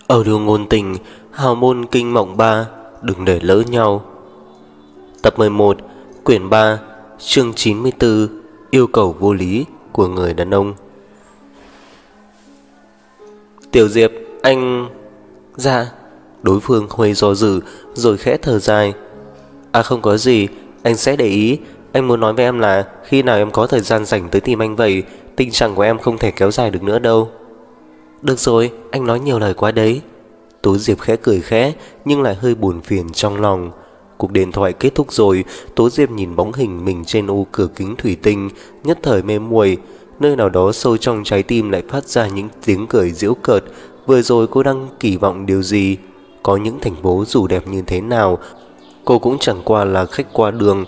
Ở đường ngôn tình, hào môn kinh mộng 3, đừng để lỡ nhau. Tập 11, quyển 3, chương 94, yêu cầu vô lý của người đàn ông. Tiểu Diệp, anh... Dạ. Đối phương hơi do dự rồi khẽ thở dài. À không có gì, anh sẽ để ý. Anh muốn nói với em là khi nào em có thời gian rảnh tới tìm anh vậy. Tình trạng của em không thể kéo dài được nữa đâu. Được rồi, anh nói nhiều lời quá đấy. Tố Diệp khẽ cười khẽ nhưng lại hơi buồn phiền trong lòng. Cuộc điện thoại kết thúc rồi, Tố Diệp nhìn bóng hình mình trên ô cửa kính thủy tinh, nhất thời mê muội. Nơi nào đó sâu trong trái tim lại phát ra những tiếng cười giễu cợt. Vừa rồi cô đang kỳ vọng điều gì? Có những thành phố dù đẹp như thế nào, cô cũng chẳng qua là khách qua đường.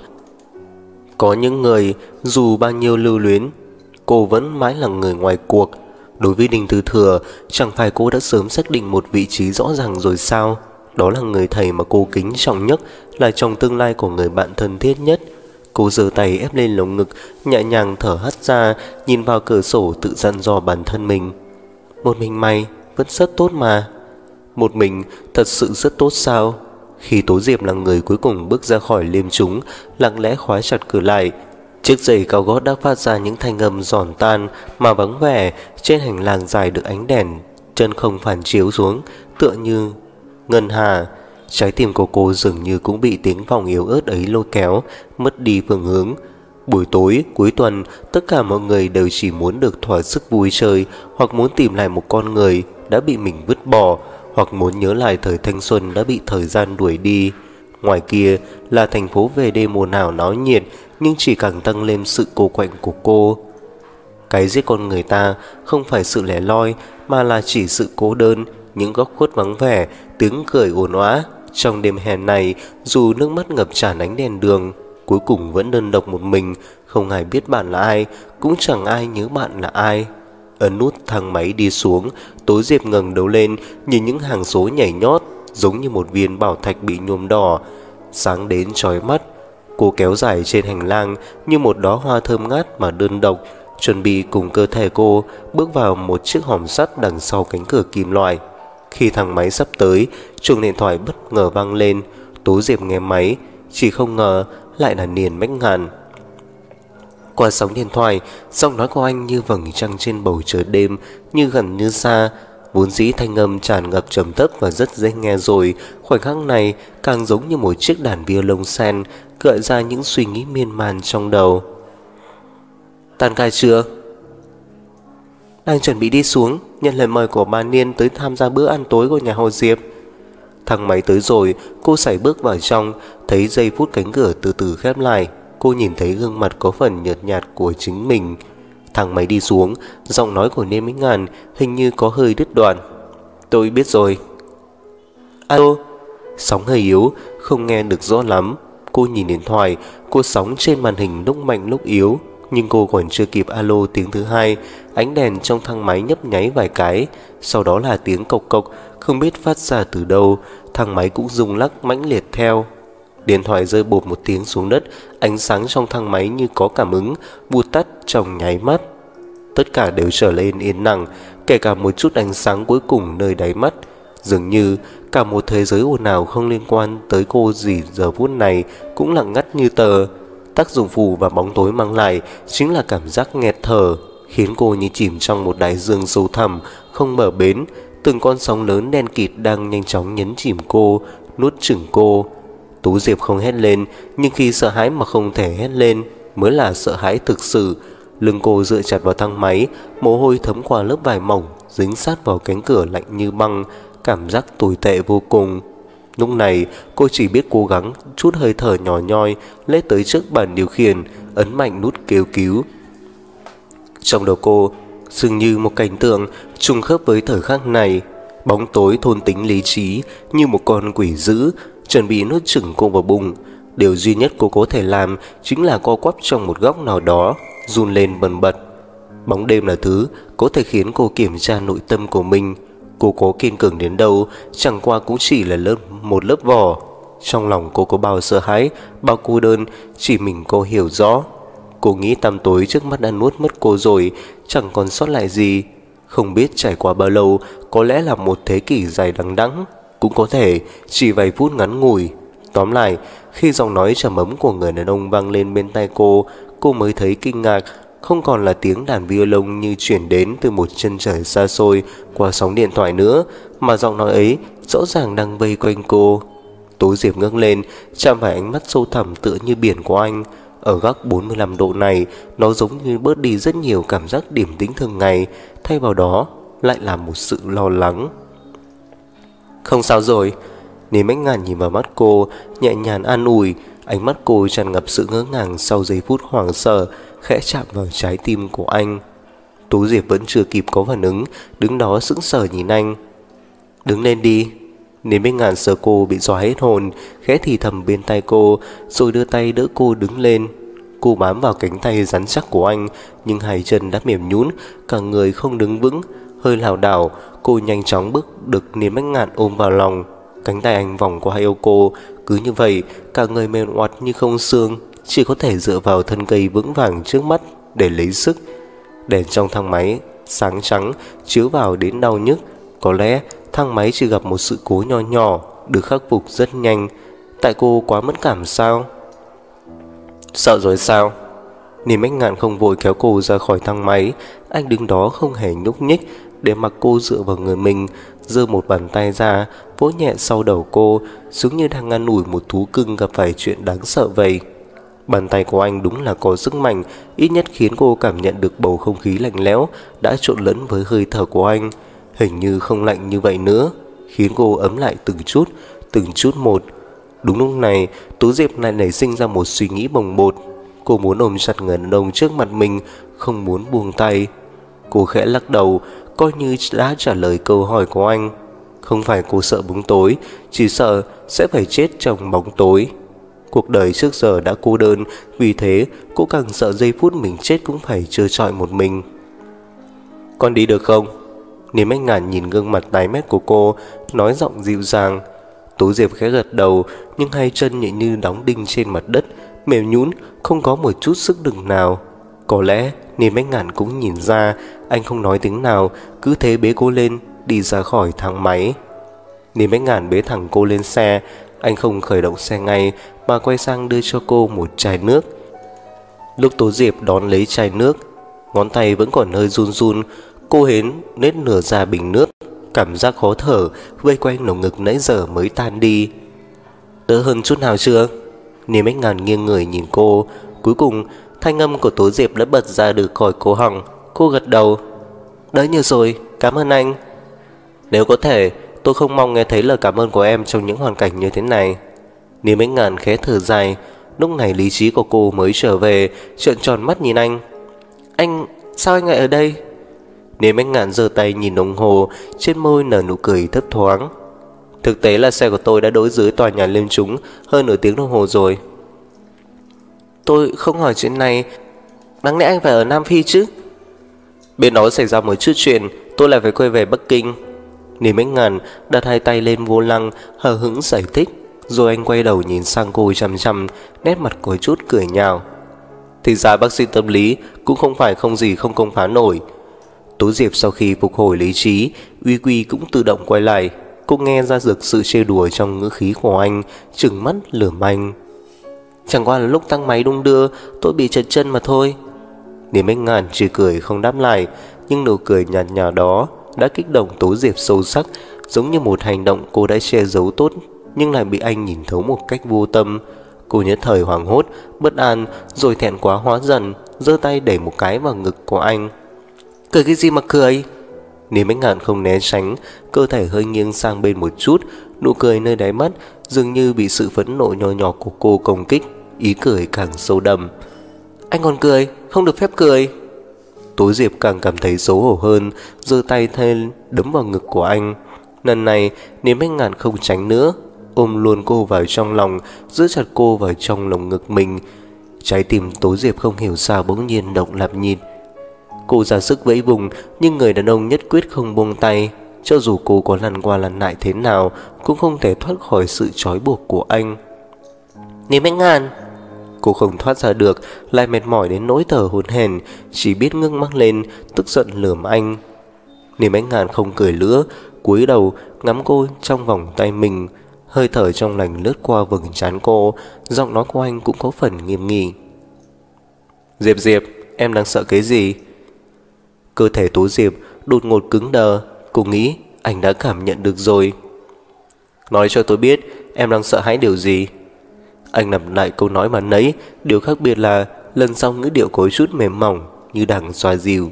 Có những người dù bao nhiêu lưu luyến, cô vẫn mãi là người ngoài cuộc. Đối với Đinh Tư Thừa, chẳng phải cô đã sớm xác định một vị trí rõ ràng rồi sao? Đó là người thầy mà cô kính trọng nhất, là trong tương lai của người bạn thân thiết nhất. Cô giơ tay ép lên lồng ngực, nhẹ nhàng thở hắt ra, nhìn vào cửa sổ tự dặn dò bản thân mình. Một mình mày vẫn rất tốt mà. Một mình thật sự rất tốt sao? Khi Tố Diệp là người cuối cùng bước ra khỏi liêm chúng, lặng lẽ khóa chặt cửa lại. Chiếc giày cao gót đã phát ra những thanh âm giòn tan mà vắng vẻ. Trên hành lang dài được ánh đèn chân không phản chiếu xuống, tựa như ngân hà. Trái tim của cô dường như cũng bị tiếng vòng yếu ớt ấy lôi kéo, mất đi phương hướng. Buổi tối, cuối tuần, tất cả mọi người đều chỉ muốn được thỏa sức vui chơi, hoặc muốn tìm lại một con người đã bị mình vứt bỏ, hoặc muốn nhớ lại thời thanh xuân đã bị thời gian đuổi đi. Ngoài kia là thành phố về đêm mùa nào náo nhiệt, nhưng chỉ càng tăng lên sự cô quạnh của cô. Cái giết con người ta không phải sự lẻ loi, mà là chỉ sự cô đơn, những góc khuất vắng vẻ, tiếng cười ồn ào. Trong đêm hè này, dù nước mắt ngập tràn ánh đèn đường, cuối cùng vẫn đơn độc một mình, không ai biết bạn là ai, cũng chẳng ai nhớ bạn là ai. Ấn nút thang máy đi xuống, Tố Diệp ngẩng đầu lên, nhìn những hàng số nhảy nhót, giống như một viên bảo thạch bị nhuộm đỏ, sáng đến chói mắt. Cô kéo dài trên hành lang như một đóa hoa thơm ngát mà đơn độc, chuẩn bị cùng cơ thể cô bước vào một chiếc hòm sắt đằng sau cánh cửa kim loại. Khi thang máy sắp tới, chuông điện thoại bất ngờ vang lên. Tố Diệp nghe máy, chỉ không ngờ lại là Niền Bách Ngạn. Qua sóng điện thoại, giọng nói của anh như vầng trăng trên bầu trời đêm, như gần như xa. Vốn dĩ thanh âm tràn ngập trầm thấp và rất dễ nghe rồi, khoảnh khắc này càng giống như một chiếc đàn violon sen gợi ra những suy nghĩ miên man trong đầu. Tan ca chưa? Đang chuẩn bị đi xuống, nhận lời mời của bà Niên tới tham gia bữa ăn tối của nhà họ Diệp. Thang máy tới rồi, cô sải bước vào trong, thấy giây phút cánh cửa từ từ khép lại. Cô nhìn thấy gương mặt có phần nhợt nhạt của chính mình. Thang máy đi xuống, giọng nói của Niên Bách Ngạn hình như có hơi đứt đoạn. Tôi biết rồi. Alo. Sóng hơi yếu, không nghe được rõ lắm. Cô nhìn điện thoại, cô sóng trên màn hình lúc mạnh lúc yếu. Nhưng cô còn chưa kịp alo tiếng thứ hai, ánh đèn trong thang máy nhấp nháy vài cái, sau đó là tiếng cộc cộc, không biết phát ra từ đâu. Thang máy cũng rung lắc mãnh liệt theo. Điện thoại rơi bột một tiếng xuống đất, ánh sáng trong thang máy như có cảm ứng, vụt tắt trong nháy mắt. Tất cả đều trở lên yên lặng, kể cả một chút ánh sáng cuối cùng nơi đáy mắt. Dường như cả một thế giới ồn ào không liên quan tới cô gì giờ phút này cũng lặng ngắt như tờ. Tác dụng phụ và bóng tối mang lại chính là cảm giác nghẹt thở, khiến cô như chìm trong một đại dương sâu thẳm không bờ bến. Từng con sóng lớn đen kịt đang nhanh chóng nhấn chìm cô, nuốt chửng cô. Tú Diệp không hét lên, nhưng khi sợ hãi mà không thể hét lên mới là sợ hãi thực sự. Lưng cô dựa chặt vào thang máy, mồ hôi thấm qua lớp vải mỏng, dính sát vào cánh cửa lạnh như băng, cảm giác tồi tệ vô cùng. Lúc này cô chỉ biết cố gắng chút hơi thở nhỏ nhoi, lết tới trước bàn điều khiển, ấn mạnh nút kêu cứu. Trong đầu cô dường như một cảnh tượng trùng khớp với thời khắc này. Bóng tối thôn tính lý trí như một con quỷ dữ, chuẩn bị nuốt chửng cô vào bụng. Điều duy nhất cô có thể làm chính là co quắp trong một góc nào đó, run lên bần bật. Bóng đêm là thứ có thể khiến cô kiểm tra nội tâm của mình. Cô có kiên cường đến đâu, chẳng qua cũng chỉ là một lớp vỏ. Trong lòng cô có bao sợ hãi, bao cô đơn, chỉ mình cô hiểu rõ. Cô nghĩ tăm tối trước mắt đã nuốt mất cô rồi, chẳng còn sót lại gì. Không biết trải qua bao lâu, có lẽ là một thế kỷ dài đằng đẵng, cũng có thể chỉ vài phút ngắn ngủi. Tóm lại, khi giọng nói trầm ấm của người đàn ông vang lên bên tai cô mới thấy kinh ngạc. Không còn là tiếng đàn violon như chuyển đến từ một chân trời xa xôi qua sóng điện thoại nữa, mà giọng nói ấy rõ ràng đang vây quanh cô. Tố Diệp ngước lên, chạm phải ánh mắt sâu thẳm tựa như biển của anh. Ở góc 45 độ này, nó giống như bớt đi rất nhiều cảm giác điềm tĩnh thường ngày, thay vào đó lại là một sự lo lắng. Không sao rồi. Lý Bách Ngạn nhìn vào mắt cô, nhẹ nhàng an ủi. Ánh mắt cô tràn ngập sự ngỡ ngàng sau giây phút hoảng sợ, khẽ chạm vào trái tim của anh. Tố Diệp vẫn chưa kịp có phản ứng, đứng đó sững sờ nhìn anh. Đứng lên đi. Lý Bách Ngạn sợ cô bị dọa hết hồn, khẽ thì thầm bên tai cô, rồi đưa tay đỡ cô đứng lên. Cô bám vào cánh tay rắn chắc của anh, nhưng hai chân đã mềm nhũn, cả người không đứng vững, hơi lảo đảo. Cô nhanh chóng bước được Lý Bách Ngạn ôm vào lòng. Cánh tay anh vòng qua eo cô, cứ như vậy cả người mềm oặt như không xương, chỉ có thể dựa vào thân cây vững vàng trước mắt để lấy sức. Đèn trong thang máy sáng trắng chiếu vào đến đau nhức. Có lẽ thang máy chỉ gặp một sự cố nho nhỏ, được khắc phục rất nhanh. Tại cô quá mẫn cảm sao? Sợ rồi sao? Lý Bách Ngạn không vội kéo cô ra khỏi thang máy. Anh đứng đó không hề nhúc nhích, để mặc cô dựa vào người mình, giơ một bàn tay ra, vỗ nhẹ sau đầu cô, giống như đang ngăn ủi một thú cưng gặp phải chuyện đáng sợ vậy. Bàn tay của anh đúng là có sức mạnh, ít nhất khiến cô cảm nhận được bầu không khí lạnh lẽo đã trộn lẫn với hơi thở của anh. Hình như không lạnh như vậy nữa, khiến cô ấm lại từng chút một. Đúng lúc này, Tố Diệp lại nảy sinh ra một suy nghĩ bồng bột. Cô muốn ôm chặt người đàn ông trước mặt mình, không muốn buông tay. Cô khẽ lắc đầu, coi như đã trả lời câu hỏi của anh. Không phải cô sợ bóng tối, chỉ sợ sẽ phải chết trong bóng tối. Cuộc đời trước giờ đã cô đơn, vì thế cô càng sợ giây phút mình chết cũng phải trơ trọi một mình. Con đi được không? Lý Bách Ngạn nhìn gương mặt tái mét của cô, nói giọng dịu dàng. Tố Diệp khẽ gật đầu, nhưng hai chân nhẹ như đóng đinh trên mặt đất, mềm nhũn, không có một chút sức lực nào. Có lẽ Lý Bách Ngạn cũng nhìn ra. Anh không nói tiếng nào, cứ thế bế cô lên, đi ra khỏi thang máy. Lý Bách Ngạn bế thẳng cô lên xe. Anh không khởi động xe ngay, mà quay sang đưa cho cô một chai nước. Lúc Tố Diệp đón lấy chai nước, ngón tay vẫn còn hơi run run. Cô hến nết nửa ra bình nước. Cảm giác khó thở vây quanh lồng ngực nãy giờ mới tan đi. Đỡ hơn chút nào chưa? Lý Bách Ngạn nghiêng người nhìn cô. Cuối cùng thanh âm của Tố Diệp đã bật ra được khỏi cổ họng. Cô gật đầu. Đỡ nhiều rồi, cảm ơn anh. Nếu có thể, tôi không mong nghe thấy lời cảm ơn của em trong những hoàn cảnh như thế này. Lý Bách Ngạn khẽ thở dài. Lúc này lý trí của cô mới trở về, trợn tròn mắt nhìn anh. Anh, sao anh lại ở đây? Lý Bách Ngạn giơ tay nhìn đồng hồ, trên môi nở nụ cười thấp thoáng. Thực tế là xe của tôi đã đỗ dưới tòa nhà Liêm Trúng hơn nửa tiếng đồng hồ rồi. Tôi không hỏi chuyện này, đáng lẽ anh phải ở Nam Phi chứ? Bên đó xảy ra một chút chuyện, tôi lại phải quay về Bắc Kinh. Lý Bách Ngạn đặt hai tay lên vô lăng, hờ hững giải thích. Rồi anh quay đầu nhìn sang cô chằm chằm, nét mặt có chút cười nhạo. Thì ra bác sĩ tâm lý cũng không phải không gì không công phá nổi. Tố Diệp sau khi phục hồi lý trí, uy quy cũng tự động quay lại. Cô nghe ra được sự trêu đùa trong ngữ khí của anh, trừng mắt lườm anh. Chẳng qua là lúc thang máy đung đưa, tôi bị trật chân mà thôi. Lý Bách Ngạn chỉ cười không đáp lại, nhưng nụ cười nhạt nhòa đó đã kích động Tố Diệp sâu sắc, giống như một hành động cô đã che giấu tốt nhưng lại bị anh nhìn thấu một cách vô tâm. Cô nhất thời hoảng hốt, bất an, rồi thẹn quá hóa giận, giơ tay đẩy một cái vào ngực của anh. Cười cái gì mà cười? Lý Bách Ngạn không né tránh, cơ thể hơi nghiêng sang bên một chút, nụ cười nơi đáy mắt dường như bị sự phẫn nộ nhỏ nhỏ của cô công kích, ý cười càng sâu đậm. Anh còn cười, không được phép cười. Tố Diệp càng cảm thấy xấu hổ hơn, giơ tay thêm đấm vào ngực của anh. Lần này Lý Bách Ngạn không tránh nữa, ôm luôn cô vào trong lòng, giữ chặt cô vào trong lồng ngực mình. Trái tim Tố Diệp không hiểu sao bỗng nhiên động lạp nhịp. Cô ra sức vẫy vùng, nhưng người đàn ông nhất quyết không buông tay. Cho dù cô có lăn qua lăn lại thế nào, cũng không thể thoát khỏi sự trói buộc của anh. Lý Bách Ngạn! Cô không thoát ra được, lại mệt mỏi đến nỗi thở hổn hển, chỉ biết ngước mắt lên, tức giận lườm anh. Niềm Ánh Ngàn không cười nữa, cúi đầu ngắm cô trong vòng tay mình. Hơi thở trong lành lướt qua vầng trán cô, giọng nói của anh cũng có phần nghiêm nghị. Diệp Diệp, em đang sợ cái gì? Cơ thể Tố Diệp đột ngột cứng đờ. Cô nghĩ anh đã cảm nhận được rồi. Nói cho tôi biết em đang sợ hãi điều gì? Anh lặp lại câu nói mà nấy, điều khác biệt là lần sau ngữ điệu có chút mềm mỏng, như đang xoa dịu.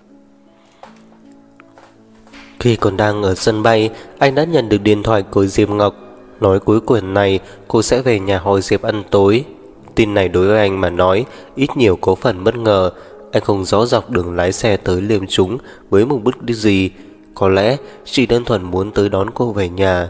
Khi còn đang ở sân bay, anh đã nhận được điện thoại của Diệp Ngọc, nói cuối tuần này cô sẽ về nhà hỏi Diệp ăn tối. Tin này đối với anh mà nói ít nhiều có phần bất ngờ. Anh không rõ dọc đường lái xe tới Liêm Trúng với mục đích gì. Có lẽ chỉ đơn thuần muốn tới đón cô về nhà.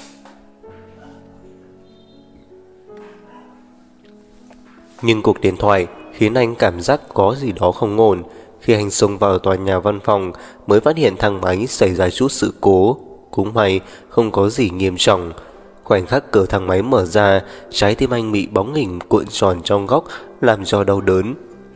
Nhưng cuộc điện thoại khiến anh cảm giác có gì đó không ổn. Khi anh xông vào tòa nhà văn phòng mới phát hiện thang máy xảy ra chút sự cố. Cũng may không có gì nghiêm trọng. Khoảnh khắc cửa thang máy mở ra, trái tim anh bị bóng hình cuộn tròn trong góc làm cho đau đớn.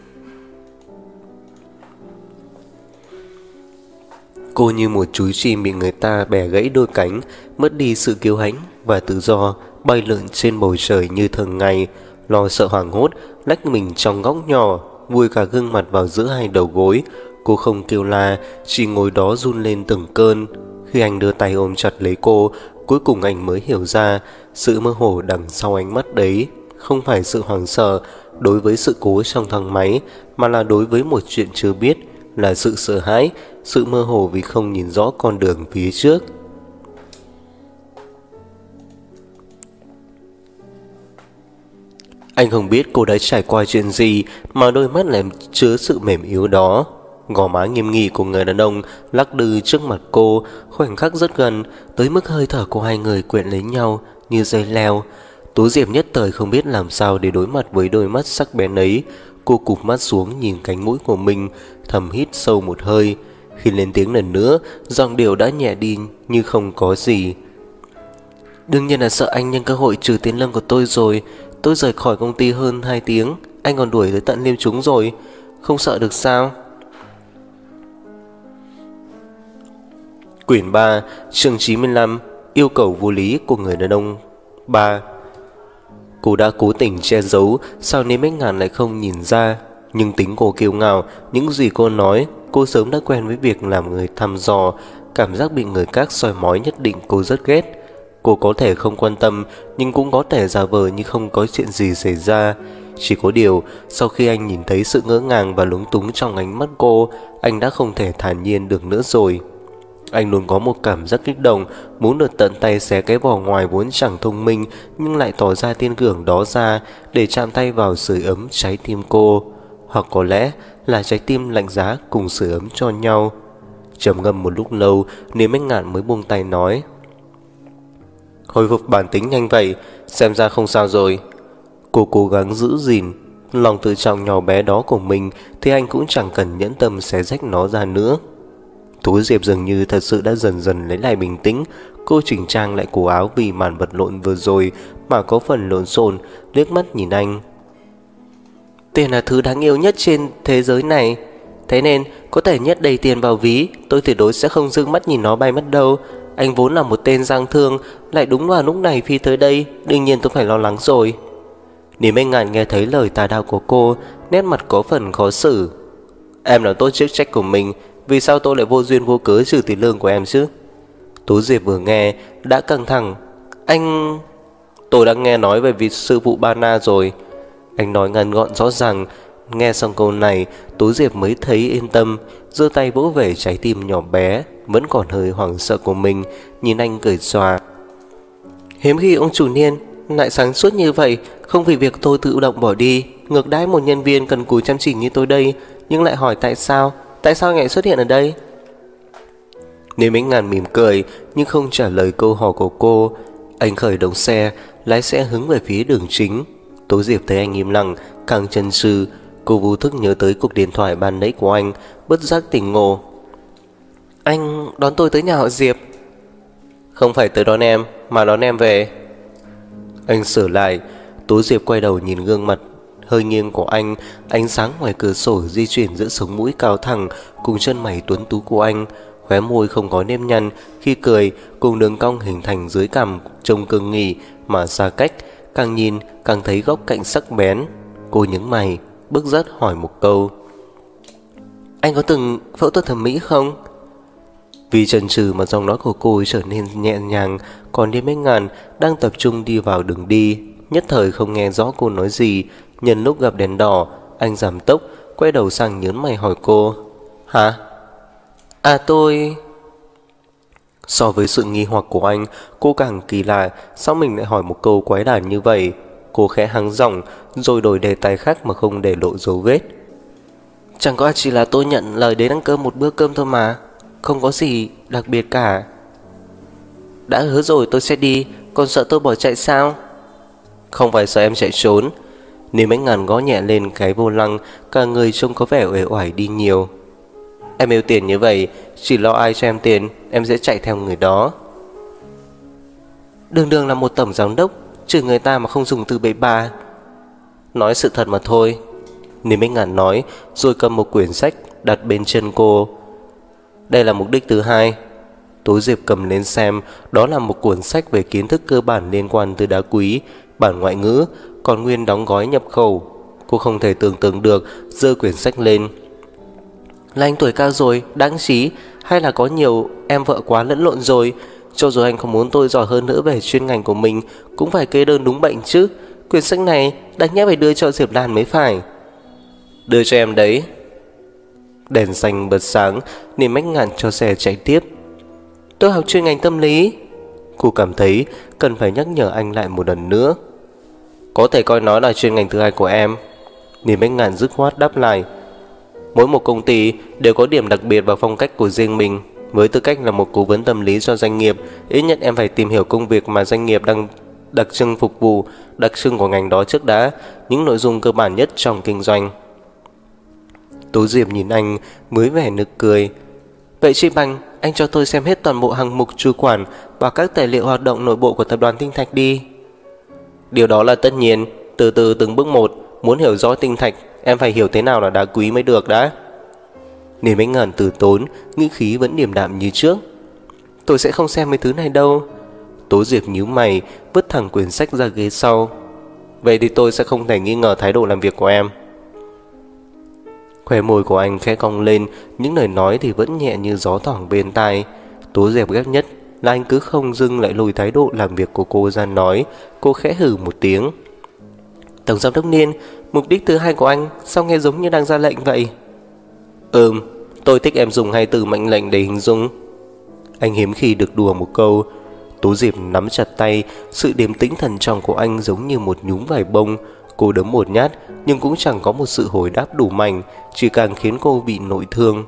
Cô như một chú chim bị người ta bẻ gãy đôi cánh, mất đi sự kiêu hãnh và tự do, bay lượn trên bầu trời như thường ngày. Lo sợ hoảng hốt, lách mình trong góc nhỏ, vùi cả gương mặt vào giữa hai đầu gối. Cô không kêu la, chỉ ngồi đó run lên từng cơn. Khi anh đưa tay ôm chặt lấy cô, cuối cùng anh mới hiểu ra sự mơ hồ đằng sau ánh mắt đấy không phải sự hoảng sợ đối với sự cố trong thang máy, mà là đối với một chuyện chưa biết, là sự sợ hãi, sự mơ hồ vì không nhìn rõ con đường phía trước. Anh không biết cô đã trải qua chuyện gì mà đôi mắt lại chứa sự mềm yếu đó. Gò má nghiêm nghị của người đàn ông lắc lư trước mặt cô, khoảnh khắc rất gần, tới mức hơi thở của hai người quyện lấy nhau như dây leo. Tố Diệp nhất thời không biết làm sao để đối mặt với đôi mắt sắc bén ấy. Cô cụp mắt xuống nhìn cánh mũi của mình, thầm hít sâu một hơi. Khi lên tiếng lần nữa, giọng điệu đã nhẹ đi như không có gì. Đương nhiên là sợ anh nhân cơ hội trừ tiền lương của tôi rồi. Tôi rời khỏi công ty hơn 2 tiếng, anh còn đuổi tới tận Liêm Trúng rồi. Không sợ được sao? Quyển 3, chương 95, yêu cầu vô lý của người đàn ông 3. Cô đã cố tình che giấu, sao Niềm Ánh Ngàn lại không nhìn ra? Nhưng tính cô kiêu ngạo, những gì cô nói, cô sớm đã quen với việc làm người thăm dò. Cảm giác bị người khác soi mói nhất định cô rất ghét. Cô có thể không quan tâm, nhưng cũng có thể giả vờ như không có chuyện gì xảy ra. Chỉ có điều, sau khi anh nhìn thấy sự ngỡ ngàng và lúng túng trong ánh mắt cô, anh đã không thể thản nhiên được nữa rồi. Anh luôn có một cảm giác kích động, muốn được tận tay xé cái vỏ ngoài vốn chẳng thông minh, nhưng lại tỏ ra tiên cường đó ra để chạm tay vào sưởi ấm trái tim cô. Hoặc có lẽ là trái tim lạnh giá cùng sưởi ấm cho nhau. Trầm ngâm một lúc lâu, Niềm Ánh Ngàn mới buông tay nói: Hồi phục bản tính nhanh vậy, xem ra không sao rồi. Cô cố gắng giữ gìn lòng tự trọng nhỏ bé đó của mình, thì anh cũng chẳng cần nhẫn tâm xé rách nó ra nữa. Tố Diệp dường như thật sự đã dần dần lấy lại bình tĩnh. Cô chỉnh trang lại cổ áo vì màn vật lộn vừa rồi mà có phần lộn xộn, liếc mắt nhìn anh. Tiền là thứ đáng yêu nhất trên thế giới này, thế nên có thể nhét đầy tiền vào ví, tôi tuyệt đối sẽ không dương mắt nhìn nó bay mất đâu. Anh vốn là một tên giang thương, lại đúng vào lúc này phi tới đây, đương nhiên tôi phải lo lắng rồi. Niềm Ánh Ngàn nghe thấy lời tà đạo của cô, nét mặt có phần khó xử. Em làm tốt chức trách của mình, vì sao tôi lại vô duyên vô cớ trừ tiền lương của em chứ? Tố Diệp vừa nghe đã căng thẳng. Tôi đã nghe nói về vị sư phụ Bana rồi. Anh nói ngắn gọn rõ ràng. Nghe xong câu này, Tố Diệp mới thấy yên tâm, giơ tay vỗ về trái tim nhỏ bé vẫn còn hơi hoảng sợ của mình, nhìn anh cười xòa. Hiếm khi ông chủ Niên lại sáng suốt như vậy, không vì việc tôi tự động bỏ đi, ngược đãi một nhân viên cần cù chăm chỉ như tôi đây, nhưng lại hỏi tại sao anh lại xuất hiện ở đây. Niềm Ánh Ngàn mỉm cười nhưng không trả lời câu hỏi của cô. Anh khởi động xe, lái xe hướng về phía đường chính. Tố Diệp thấy anh im lặng, càng chần chừ. Cô vô thức nhớ tới cuộc điện thoại ban nãy của anh, bất giác tỉnh ngộ. Anh đón tôi tới nhà họ Diệp. Không phải tới đón em, mà đón em về. Anh sửa lại. Tố Diệp quay đầu nhìn gương mặt hơi nghiêng của anh. Ánh sáng ngoài cửa sổ di chuyển giữa sống mũi cao thẳng cùng chân mày tuấn tú của anh. khóe môi không có nếp nhăn, khi cười cùng đường cong hình thành dưới cằm trông cương nghị mà xa cách, càng nhìn càng thấy góc cạnh sắc bén. Cô nhướng mày, bước dắt hỏi một câu: anh có từng phẫu thuật thẩm mỹ không? Vì chần chừ mà giọng nói của cô trở nên nhẹ nhàng, còn Điềm Bách Ngạn đang tập trung đi vào đường đi, nhất thời không nghe rõ cô nói gì. Nhân lúc gặp đèn đỏ, anh giảm tốc, quay đầu sang nhớn mày hỏi cô: hả? À tôi... So với sự nghi hoặc của anh, cô càng kỳ lạ, sao mình lại hỏi một câu quái đản như vậy. Cô khẽ hắng giọng, rồi đổi đề tài khác mà không để lộ dấu vết. Chẳng có chỉ là tôi nhận lời đến ăn cơm một bữa cơm thôi mà, không có gì đặc biệt cả. Đã hứa rồi tôi sẽ đi, còn sợ tôi bỏ chạy sao? Không phải sợ em chạy trốn. Điềm Bách Ngạn gõ nhẹ lên cái vô lăng, cả người trông có vẻ uể oải đi nhiều. Em yêu tiền như vậy, chỉ lo ai cho em tiền, em sẽ chạy theo người đó. Đường đường là một tổng giám đốc, trừ người ta mà không dùng từ bậy bạ. Nói sự thật mà thôi. Điềm Bách Ngạn nói, rồi cầm một quyển sách đặt bên chân cô. Đây là mục đích thứ hai. Tố Diệp cầm lên xem, đó là một cuốn sách về kiến thức cơ bản liên quan tới đá quý, bản ngoại ngữ, còn nguyên đóng gói nhập khẩu. Cô không thể tưởng tượng được, giơ quyển sách lên. Là anh tuổi cao rồi, đáng trí, hay là có nhiều em vợ quá lẫn lộn rồi? Cho dù anh không muốn tôi giỏi hơn nữa về chuyên ngành của mình, cũng phải kê đơn đúng bệnh chứ. Quyển sách này đáng nhẽ phải đưa cho Diệp Lan mới phải. Đưa cho em đấy. Đèn xanh bật sáng, Điềm Bách Ngạn cho xe chạy tiếp. Tôi học chuyên ngành tâm lý. Cô cảm thấy cần phải nhắc nhở anh lại một lần nữa. Có thể coi nó là chuyên ngành thứ hai của em. Điềm Bách Ngạn dứt khoát đáp lại. Mỗi một công ty đều có điểm đặc biệt và phong cách của riêng mình. Với tư cách là một cố vấn tâm lý cho doanh nghiệp, ít nhất em phải tìm hiểu công việc mà doanh nghiệp đang đặc trưng phục vụ, đặc trưng của ngành đó trước đã, những nội dung cơ bản nhất trong kinh doanh. Tố Diệp nhìn anh mới vẻ nực cười. Vậy chị Bằng, anh cho tôi xem hết toàn bộ hạng mục chủ quản và các tài liệu hoạt động nội bộ của tập đoàn Tinh Thạch đi. Điều đó là tất nhiên, từ từ từng bước một. Muốn hiểu rõ Tinh Thạch, em phải hiểu thế nào là đá quý mới được đã. Điềm Bách Ngạn từ tốn, ngữ khí vẫn điềm đạm như trước. Tôi sẽ không xem mấy thứ này đâu. Tố Diệp nhíu mày, vứt thẳng quyển sách ra ghế sau. Vậy thì tôi sẽ không thể nghi ngờ thái độ làm việc của em. Khóe môi của anh khẽ cong lên, những lời nói thì vẫn nhẹ như gió thoảng bên tai. Tố Diệp ghét nhất là anh cứ không dưng lại lùi thái độ làm việc của cô ra nói. Cô khẽ hừ một tiếng. Tổng giám đốc Niên, mục đích thứ hai của anh sao nghe giống như đang ra lệnh vậy? Tôi thích em dùng hai từ mệnh lệnh để hình dung. Anh hiếm khi được đùa một câu. Tố Diệp nắm chặt tay, sự điềm tĩnh thần trọng của anh giống như một nhúm vải bông. Cô đấm một nhát nhưng cũng chẳng có một sự hồi đáp đủ mạnh, chỉ càng khiến cô bị nội thương.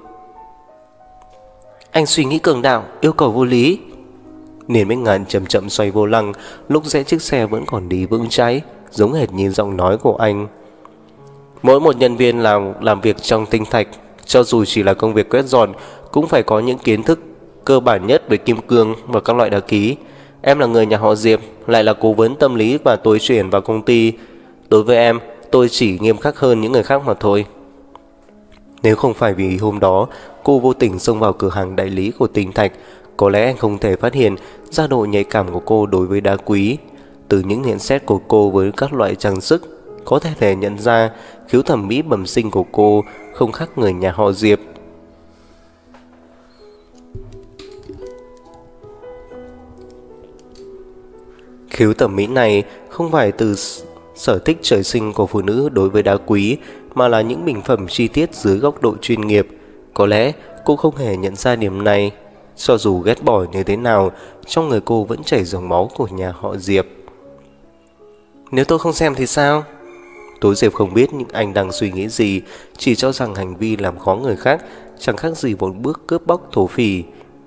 Anh suy nghĩ cường đạo, yêu cầu vô lý. Điềm Bách Ngạn chậm chậm xoay vô lăng, lúc rẽ chiếc xe vẫn còn đi vững chãi, giống hệt như giọng nói của anh. Mỗi một nhân viên làm việc trong Tinh Thạch, cho dù chỉ là công việc quét dọn, cũng phải có những kiến thức cơ bản nhất về kim cương và các loại đá quý. Em là người nhà họ Diệp, lại là cố vấn tâm lý và tôi chuyển vào công ty. Đối với em, tôi chỉ nghiêm khắc hơn những người khác mà thôi. Nếu không phải vì hôm đó cô vô tình xông vào cửa hàng đại lý của Tinh Thạch, có lẽ anh không thể phát hiện ra độ nhạy cảm của cô đối với đá quý. Từ những nhận xét của cô với các loại trang sức, có thể nhận ra khiếu thẩm mỹ bẩm sinh của cô không khác người nhà họ Diệp. Khiếu thẩm mỹ này không phải từ sở thích trời sinh của phụ nữ đối với đá quý, mà là những bình phẩm chi tiết dưới góc độ chuyên nghiệp. Có lẽ cô không hề nhận ra điểm này. Cho dù ghét bỏ như thế nào, trong người cô vẫn chảy dòng máu của nhà họ Diệp. Nếu tôi không xem thì sao? Tố Diệp không biết những anh đang suy nghĩ gì, chỉ cho rằng hành vi làm khó người khác chẳng khác gì một bước cướp bóc thổ phỉ.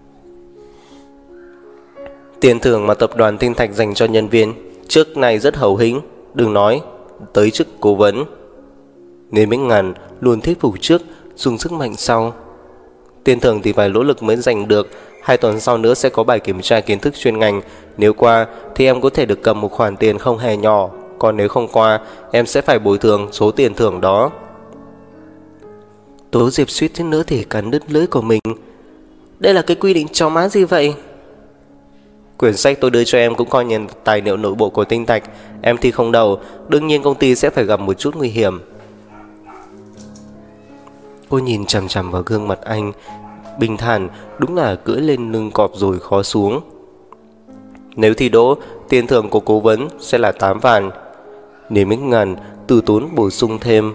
Tiền thưởng mà tập đoàn Tinh Thạch dành cho nhân viên trước này rất hậu hĩnh, đừng nói tới chức cố vấn. Nên Bách Ngạn luôn thuyết phục trước, dùng sức mạnh sau. Tiền thưởng thì phải nỗ lực mới giành được. 2 tuần sau nữa sẽ có bài kiểm tra kiến thức chuyên ngành. Nếu qua thì em có thể được cầm một khoản tiền không hề nhỏ, còn nếu không qua, em sẽ phải bồi thường số tiền thưởng đó. Tố Diệp suýt chút nữa thì cắn đứt lưỡi của mình. Đây là cái quy định chó má gì vậy? Quyển sách tôi đưa cho em cũng coi như tài liệu nội bộ của Tinh Thạch. Em thi không đậu, đương nhiên công ty sẽ phải gặp một chút nguy hiểm. Cô nhìn chằm chằm vào gương mặt anh, bình thản, đúng là cưỡi lên lưng cọp rồi khó xuống. Nếu thi đỗ, tiền thưởng của cố vấn sẽ là 8 vạn. Niềm ích ngàn từ tốn bổ sung thêm.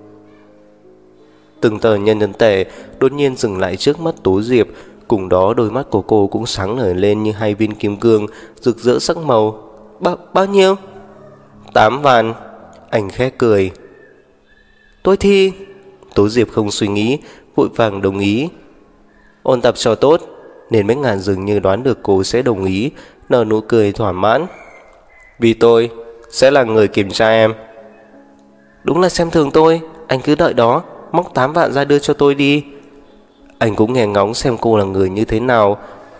Từng tờ nhân tệ đột nhiên dừng lại trước mắt Tố Diệp, cùng đó đôi mắt của cô cũng sáng nở lên như hai viên kim cương rực rỡ sắc màu. Bao nhiêu? 8 vạn. Anh khẽ cười. Tôi thi. Tố Diệp không suy nghĩ, vội vàng đồng ý. Ôn tập cho tốt. Nên mấy ngàn dường như đoán được cô sẽ đồng ý, nở nụ cười thỏa mãn. Vì tôi sẽ là người kiểm tra em. Đúng là xem thường tôi. Anh cứ đợi đó, móc 8 vạn ra đưa cho tôi đi. Anh cũng nghe ngóng xem cô là người như thế nào.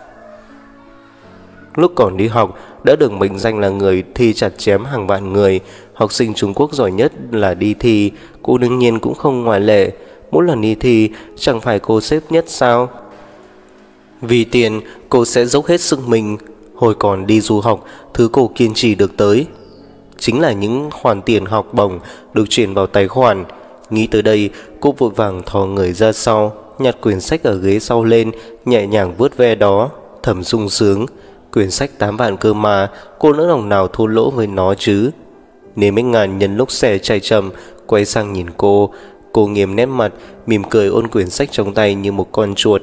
Lúc còn đi học đã được mệnh danh là người thi chặt chém hàng vạn người. Học sinh Trung Quốc giỏi nhất là đi thi. Cô đương nhiên cũng không ngoại lệ. Mỗi lần đi thi chẳng phải cô xếp nhất sao? Vì tiền cô sẽ dốc hết sức mình. Hồi còn đi du học, thứ cô kiên trì được tới chính là những khoản tiền học bổng được chuyển vào tài khoản. Nghĩ tới đây, cô vội vàng thò người ra sau, nhặt quyển sách ở ghế sau lên, nhẹ nhàng vuốt ve đó, thầm sung sướng. Quyển sách 8 vạn cơ mà, cô nỡ lòng nào thua lỗ với nó chứ. Nên mấy ngàn nhân lúc xe chạy chậm, quay sang nhìn cô nghiêm nét mặt, mỉm cười ôn quyển sách trong tay như một con chuột.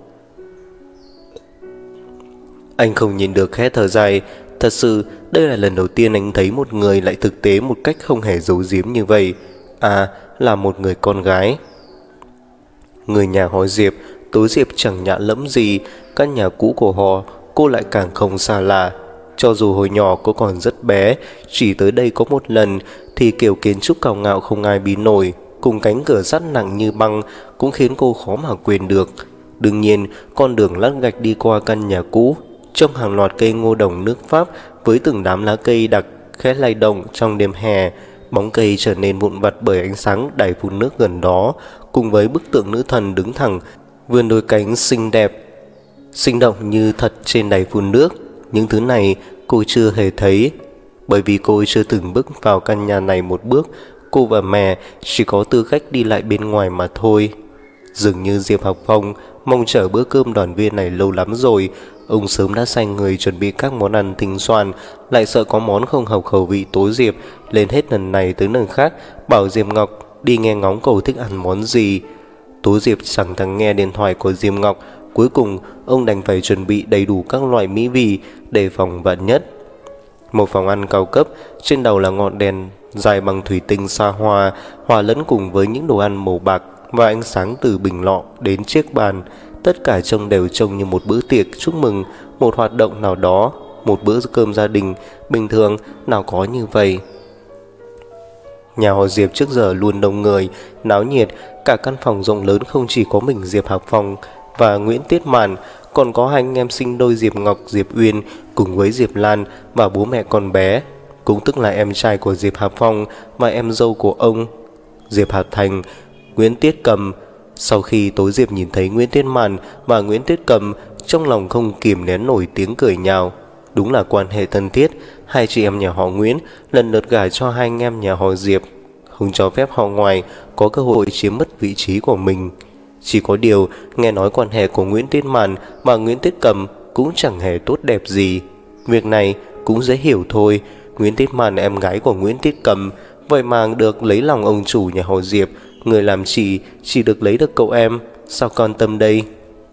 Anh không nhìn được khẽ thở dài. Thật sự, đây là lần đầu tiên anh thấy một người lại thực tế một cách không hề giấu giếm như vậy. À, là một người con gái. Người nhà họ Diệp, Tố Diệp chẳng nhạ lẫm gì. Căn nhà cũ của họ, cô lại càng không xa lạ. Cho dù hồi nhỏ cô còn rất bé, chỉ tới đây có một lần, thì kiểu kiến trúc cao ngạo không ai bí nổi, cùng cánh cửa sắt nặng như băng, cũng khiến cô khó mà quên được. Đương nhiên, con đường lát gạch đi qua căn nhà cũ, trong hàng loạt cây ngô đồng nước Pháp với từng đám lá cây đặc khẽ lay động trong đêm hè. Bóng cây trở nên vụn vặt bởi ánh sáng đài phun nước gần đó, cùng với bức tượng nữ thần đứng thẳng, vươn đôi cánh xinh đẹp, sinh động như thật trên đài phun nước. Những thứ này cô chưa hề thấy, bởi vì cô chưa từng bước vào căn nhà này một bước. Cô và mẹ chỉ có tư cách đi lại bên ngoài mà thôi. Dường như Diệp Học Phong mong chờ bữa cơm đoàn viên này lâu lắm rồi. Ông sớm đã sai người chuẩn bị các món ăn thịnh soạn, lại sợ có món không hợp khẩu vị Tố Diệp, lên hết lần này tới lần khác bảo Diệp Ngọc đi nghe ngóng cô thích ăn món gì. Tố Diệp chẳng thèm nghe điện thoại của Diệp Ngọc. Cuối cùng ông đành phải chuẩn bị đầy đủ các loại mỹ vị để phòng vạn nhất. Một phòng ăn cao cấp, trên đầu là ngọn đèn dài bằng thủy tinh xa hoa, hòa lẫn cùng với những đồ ăn màu bạc và ánh sáng từ bình lọ đến chiếc bàn. Tất cả trông đều trông như một bữa tiệc chúc mừng một hoạt động nào đó, một bữa cơm gia đình bình thường nào có như vậy. Nhà họ Diệp trước giờ luôn đông người, náo nhiệt. Cả căn phòng rộng lớn không chỉ có mình Diệp Học Phong và Nguyễn Tiết Mạn, còn có hai anh em sinh đôi Diệp Ngọc, Diệp Uyên cùng với Diệp Lan và bố mẹ con bé, cũng tức là em trai của Diệp Học Phong và em dâu của ông, Diệp Hạt Thành, Nguyễn Tiết Cầm. Sau khi Tố Diệp nhìn thấy Nguyễn Tiết Mạn và Nguyễn Tiết Cầm, trong lòng không kìm nén nổi tiếng cười nhạo. Đúng là quan hệ thân thiết. Hai chị em nhà họ Nguyễn lần lượt gả cho hai anh em nhà họ Diệp, không cho phép họ ngoài có cơ hội chiếm mất vị trí của mình. Chỉ có điều, nghe nói quan hệ của Nguyễn Tiết Mạn và Nguyễn Tiết Cầm cũng chẳng hề tốt đẹp gì. Việc này cũng dễ hiểu thôi. Nguyễn Tiết Mạn em gái của Nguyễn Tiết Cầm, vậy mà được lấy lòng ông chủ nhà họ Diệp. Người làm chị chỉ được lấy được cậu em, sao con tâm đây?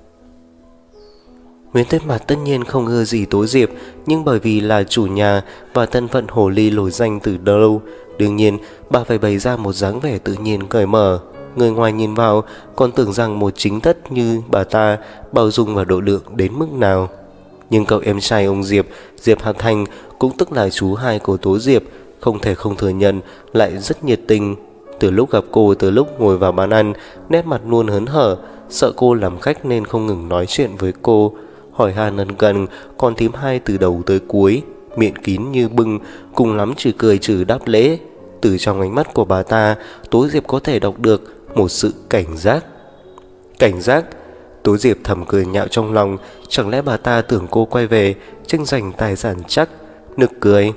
Nguyễn Tiết Mạn tất nhiên không ưa gì Tố Diệp, nhưng bởi vì là chủ nhà và thân phận hồ ly nổi danh từ lâu, đương nhiên bà phải bày ra một dáng vẻ tự nhiên cởi mở. Người ngoài nhìn vào còn tưởng rằng một chính thất như bà ta bao dung và độ lượng đến mức nào. Nhưng cậu em trai ông Diệp, Diệp Hạt Thành, cũng tức là chú hai của Tố Diệp, không thể không thừa nhận lại rất nhiệt tình. Từ lúc gặp cô tới lúc ngồi vào bàn ăn, nét mặt luôn hớn hở, sợ cô làm khách nên không ngừng nói chuyện với cô, hỏi han ân cần. Còn thím hai từ đầu tới cuối miệng kín như bưng, cùng lắm chỉ cười trừ đáp lễ. Từ trong ánh mắt của bà ta, Tố Diệp có thể đọc được một sự cảnh giác. Cảnh giác? Tố Diệp thầm cười nhạo trong lòng, chẳng lẽ bà ta tưởng cô quay về tranh giành tài sản chắc, nực cười.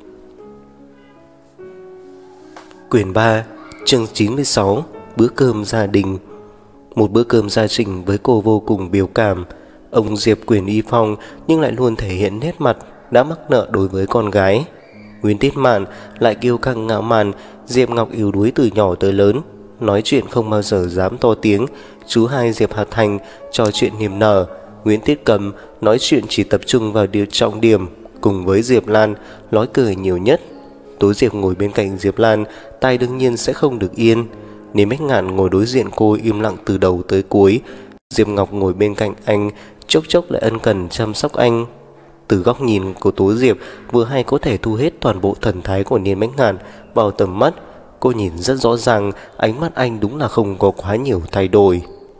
Quyển 3, chương 96, bữa cơm gia đình. Một bữa cơm gia đình với cô vô cùng biểu cảm. Ông Diệp quyền uy phong nhưng lại luôn thể hiện nét mặt đã mắc nợ đối với con gái. Nguyễn Tiết Mạn lại kiêu căng ngạo mạn, Diệp Ngọc yếu đuối từ nhỏ tới lớn, nói chuyện không bao giờ dám to tiếng. Chú hai Diệp Hà Thành trò chuyện niềm nở, Nguyễn Tiết Cầm nói chuyện chỉ tập trung vào điều trọng điểm, cùng với Diệp Lan nói cười nhiều nhất. Tố Diệp ngồi bên cạnh Diệp Lan, tay đương nhiên sẽ không được yên. Nếu Bách Ngạn ngồi đối diện cô im lặng từ đầu tới cuối, Diệp Ngọc ngồi bên cạnh anh, chốc chốc lại ân cần chăm sóc anh. Từ góc nhìn của Tố Diệp vừa hay có thể thu hết toàn bộ thần thái của Niên Bách Ngạn vào tầm mắt. Cô nhìn rất rõ ràng ánh mắt anh đúng là không có quá nhiều thay đổi.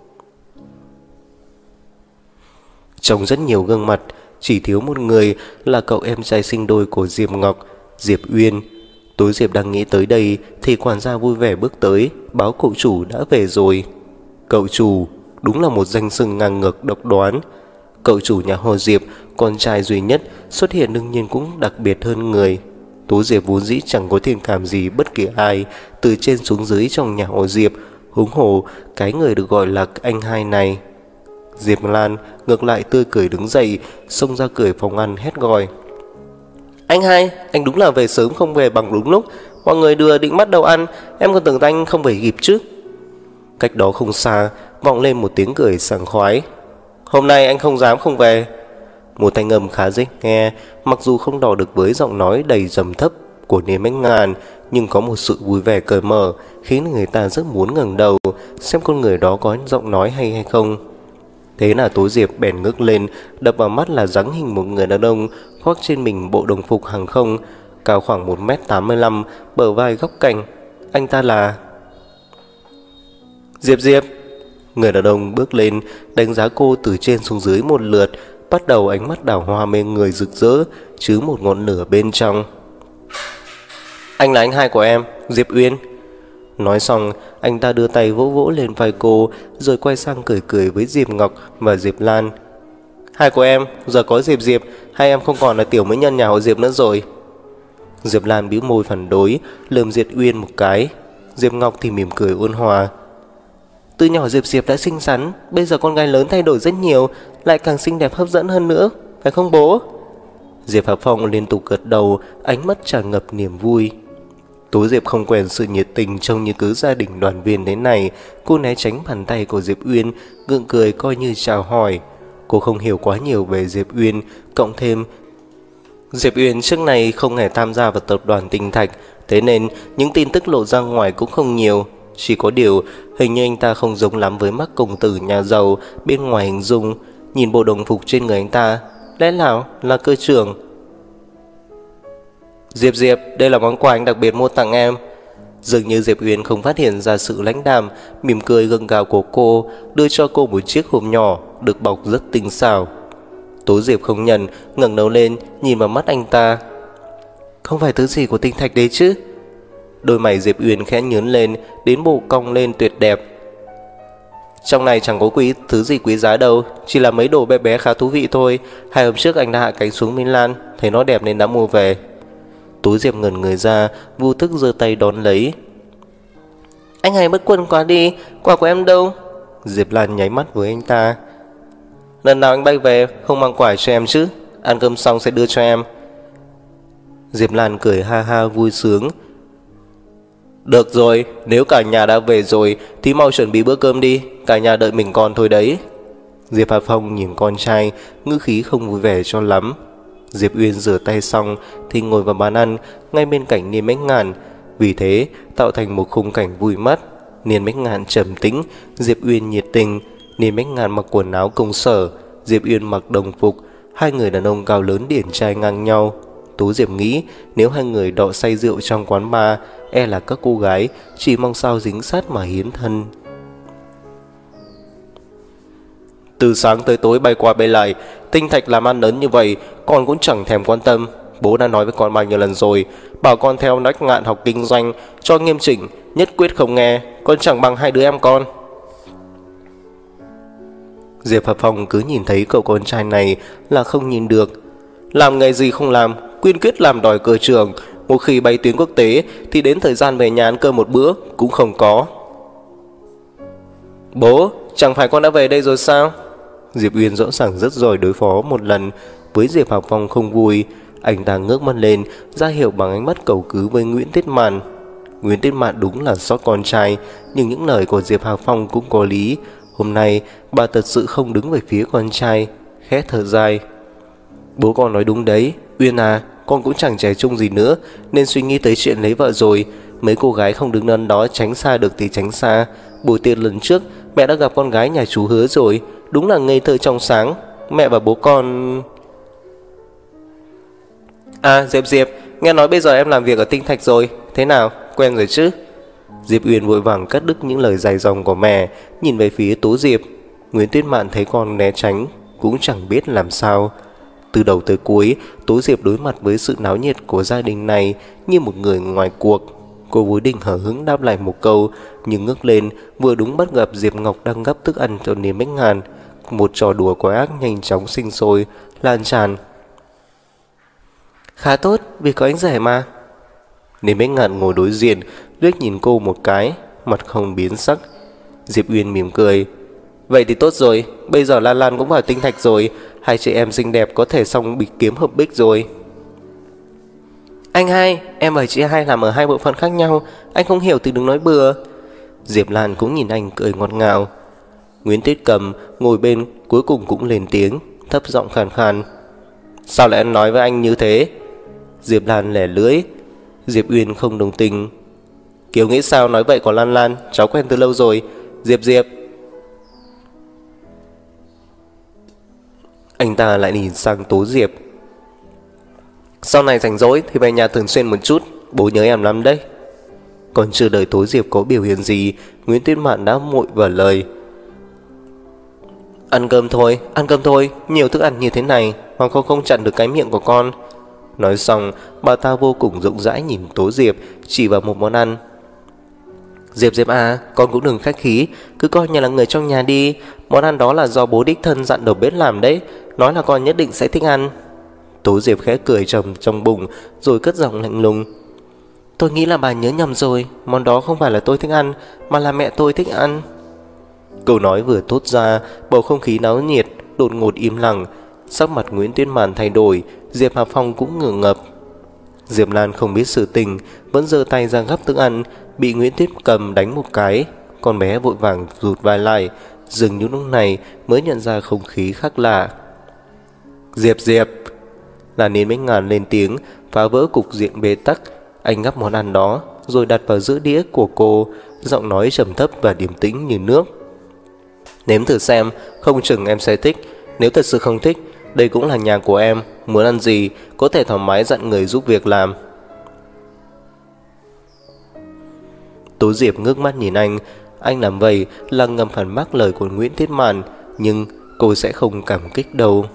Trong rất nhiều gương mặt, chỉ thiếu một người là cậu em trai sinh đôi của Diệp Ngọc, Diệp Uyên. Tố Diệp đang nghĩ tới đây thì quản gia vui vẻ bước tới, báo cậu chủ đã về rồi. Cậu chủ đúng là một danh xưng ngang ngược độc đoán. Cậu chủ nhà họ Diệp, con trai duy nhất, xuất hiện đương nhiên cũng đặc biệt hơn người. Tố Diệp vốn dĩ chẳng có thiện cảm gì bất kỳ ai từ trên xuống dưới trong nhà họ Diệp, huống hồ cái người được gọi là anh hai này. Diệp Lan ngược lại tươi cười đứng dậy, xông ra cửa phòng ăn hét gọi: Anh hai, anh đúng là về sớm không về bằng đúng lúc. Mọi người đưa định bắt đầu ăn, em còn tưởng anh không về kịp chứ. Cách đó không xa vọng lên một tiếng cười sảng khoái: Hôm nay anh không dám không về. Một thanh âm khá dễ nghe, mặc dù không đo được với giọng nói đầy trầm thấp của Niên Bách Ngạn, nhưng có một sự vui vẻ cởi mở khiến người ta rất muốn ngẩng đầu xem con người đó có giọng nói hay không. Thế là Tố Diệp bèn ngước lên, đập vào mắt là dáng hình một người đàn ông khoác trên mình bộ đồng phục hàng không, cao khoảng 1m85, bờ vai góc cạnh. Anh ta là Diệp Diệp. Người đàn ông bước lên, đánh giá cô từ trên xuống dưới một lượt, bắt đầu ánh mắt đào hoa mê người rực rỡ, chứa một ngọn lửa bên trong. Anh là anh hai của em, Diệp Uyên. Nói xong, anh ta đưa tay vỗ vỗ lên vai cô, rồi quay sang cười cười với Diệp Ngọc và Diệp Lan. Hai của em, giờ có Diệp Diệp, hai em không còn là tiểu mỹ nhân nhà họ Diệp nữa rồi. Diệp Lan bĩu môi phản đối, lườm Diệp Uyên một cái. Diệp Ngọc thì mỉm cười ôn hòa. Từ nhỏ Diệp Diệp đã xinh xắn, bây giờ con gái lớn thay đổi rất nhiều, lại càng xinh đẹp hấp dẫn hơn nữa, phải không bố? Diệp Hà Phong liên tục gật đầu, ánh mắt tràn ngập niềm vui. Tố Diệp không quen sự nhiệt tình trong như cứ gia đình đoàn viên thế này. Cô né tránh bàn tay của Diệp Uyên, gượng cười coi như chào hỏi. Cô không hiểu quá nhiều về Diệp Uyên, cộng thêm Diệp Uyên trước này không hề tham gia vào tập đoàn Tinh Thạch, thế nên những tin tức lộ ra ngoài cũng không nhiều. Chỉ có điều hình như anh ta không giống lắm với mắt công tử nhà giàu bên ngoài hình dung. Nhìn bộ đồng phục trên người anh ta, lẽ nào là cơ trưởng? Diệp Diệp, đây là món quà anh đặc biệt mua tặng em. Dường như Diệp Uyên không phát hiện ra sự lãnh đạm, mỉm cười gượng gạo của cô, đưa cho cô một chiếc hộp nhỏ được bọc rất tinh xảo. Tố Diệp không nhận, ngẩng đầu lên nhìn vào mắt anh ta. Không phải thứ gì của Tinh Thạch đấy chứ? Đôi mày Diệp Uyên khẽ nhướng lên, đến bộ cong lên tuyệt đẹp. Trong này chẳng có thứ gì quý giá đâu, chỉ là mấy đồ bé bé khá thú vị thôi. 2 hôm trước anh đã hạ cánh xuống Milan, thấy nó đẹp nên đã mua về. Tố Diệp ngẩn người ra, vô thức giơ tay đón lấy. Anh hãy bất quân quá đi, quà của em đâu? Diệp Lan nháy mắt với anh ta. Lần nào anh bay về không mang quà cho em chứ? Ăn cơm xong sẽ đưa cho em. Diệp Lan cười ha ha vui sướng. Được rồi, nếu cả nhà đã về rồi thì mau chuẩn bị bữa cơm đi, cả nhà đợi mình con thôi đấy. Diệp Hà Phong nhìn con trai, ngữ khí không vui vẻ cho lắm. Diệp Uyên rửa tay xong thì ngồi vào bàn ăn ngay bên cạnh Niên Bách Ngạn, vì thế tạo thành một khung cảnh vui mắt. Niên Bách Ngạn trầm tĩnh, Diệp Uyên nhiệt tình. Niên Bách Ngạn mặc quần áo công sở, Diệp Uyên mặc đồng phục. Hai người đàn ông cao lớn điển trai ngang nhau. Tố Diệp nghĩ nếu hai người đọ say rượu trong quán bar, e là các cô gái chỉ mong sao dính sát mà hiến thân. Từ sáng tới tối bay qua bay lại, Tinh Thạch làm ăn lớn như vậy, con cũng chẳng thèm quan tâm. Bố đã nói với con bao nhiêu lần rồi, bảo con theo Bách Ngạn học kinh doanh cho nghiêm chỉnh, nhất quyết không nghe, con chẳng bằng hai đứa em con. Diệp Hà Phong cứ nhìn thấy cậu con trai này là không nhìn được. Làm nghề gì không làm, quyên quyết làm đòi cờ trưởng. Một khi bay tuyến quốc tế thì đến thời gian về nhà ăn cơm một bữa cũng không có. Bố, chẳng phải con đã về đây rồi sao? Diệp Uyên rõ ràng rất giỏi đối phó một lần với Diệp Hà Phong không vui. Anh ta ngước mắt lên, ra hiệu bằng ánh mắt cầu cứu với Nguyễn Tiết Mạn. Nguyễn Tiết Mạn đúng là sót con trai, nhưng những lời của Diệp Hà Phong cũng có lý. Hôm nay bà thật sự không đứng về phía con trai, khẽ thở dài. Bố con nói đúng đấy, Uyên à, con cũng chẳng trẻ trung gì nữa, nên suy nghĩ tới chuyện lấy vợ rồi. Mấy cô gái không đứng nơi đó tránh xa được thì tránh xa. Buổi tiệc lần trước mẹ đã gặp con gái nhà chú Hứa rồi, đúng là ngây thơ trong sáng. Mẹ và bố con... À Diệp, nghe nói bây giờ em làm việc ở Tinh Thạch rồi, thế nào, quen rồi chứ? Diệp Uyên vội vàng cắt đứt những lời dài dòng của mẹ, nhìn về phía Tố Diệp. Nguyễn Tuyết Mạn thấy con né tránh, cũng chẳng biết làm sao. Từ đầu tới cuối, Tố Diệp đối mặt với sự náo nhiệt của gia đình này như một người ngoài cuộc. Cô vốn định hở hứng đáp lại một câu, nhưng ngước lên vừa đúng bắt gặp Diệp Ngọc đang gắp thức ăn cho Niềm Bách Ngàn. Một trò đùa quái ác nhanh chóng sinh sôi, lan tràn. Khá tốt, vì có anh rể mà. Niềm Bách Ngạn ngồi đối diện, liếc nhìn cô một cái, mặt không biến sắc. Diệp Uyên mỉm cười. Vậy thì tốt rồi, bây giờ Lan Lan cũng vào Tinh Thạch rồi, hai chị em xinh đẹp có thể xong bị kiếm hợp bích rồi. Anh hai, em và chị hai làm ở hai bộ phận khác nhau, anh không hiểu thì đừng nói bừa. Diệp Lan cũng nhìn anh cười ngọt ngào. Nguyễn Tuyết Cầm ngồi bên cuối cùng cũng lên tiếng, thấp giọng khàn khàn. Sao lại anh nói với anh như thế? Diệp Lan lẻ lưỡi. Diệp Uyên không đồng tình. Kiều nghĩ sao nói vậy của Lan Lan, cháu quen từ lâu rồi. Diệp. Anh ta lại nhìn sang Tố Diệp. Sau này rảnh rỗi thì về nhà thường xuyên một chút, bố nhớ em lắm đấy. Còn chưa đợi Tố Diệp có biểu hiện gì, Nguyễn Tuyết Mạn đã vội vào lời. Ăn cơm thôi, nhiều thức ăn như thế này mà không chặn được cái miệng của con. Nói xong, bà ta vô cùng rộng rãi nhìn Tố Diệp, chỉ vào một món ăn. Diệp à, con cũng đừng khách khí, cứ coi như là người trong nhà đi. Món ăn đó là do bố đích thân dặn đầu bếp làm đấy, nói là con nhất định sẽ thích ăn. Tố Diệp khẽ cười trong bụng, rồi cất giọng lạnh lùng. Tôi nghĩ là bà nhớ nhầm rồi, món đó không phải là tôi thích ăn, mà là mẹ tôi thích ăn. Câu nói vừa thốt ra, bầu không khí náo nhiệt đột ngột im lặng. Sắc mặt Nguyễn Tuyết Mạn thay đổi, Diệp Hà Phong cũng ngửa ngập. Diệp Lan không biết sự tình, vẫn giơ tay ra gắp thức ăn, bị Nguyễn Tuyết Cầm đánh một cái. Con bé vội vàng rụt vai lại, dừng như lúc này mới nhận ra không khí khác lạ. Diệp là Niên Bách Ngàn lên tiếng, phá vỡ cục diện bế tắc. Anh gắp món ăn đó rồi đặt vào giữa đĩa của cô, giọng nói trầm thấp và điềm tĩnh như nước. Nếm thử xem, không chừng em sẽ thích. Nếu thật sự không thích, đây cũng là nhà của em, muốn ăn gì có thể thoải mái dặn người giúp việc làm. Tố Diệp ngước mắt nhìn anh làm vậy là ngầm phản bác lời của Nguyễn Thiết Mạn, nhưng cô sẽ không cảm kích đâu.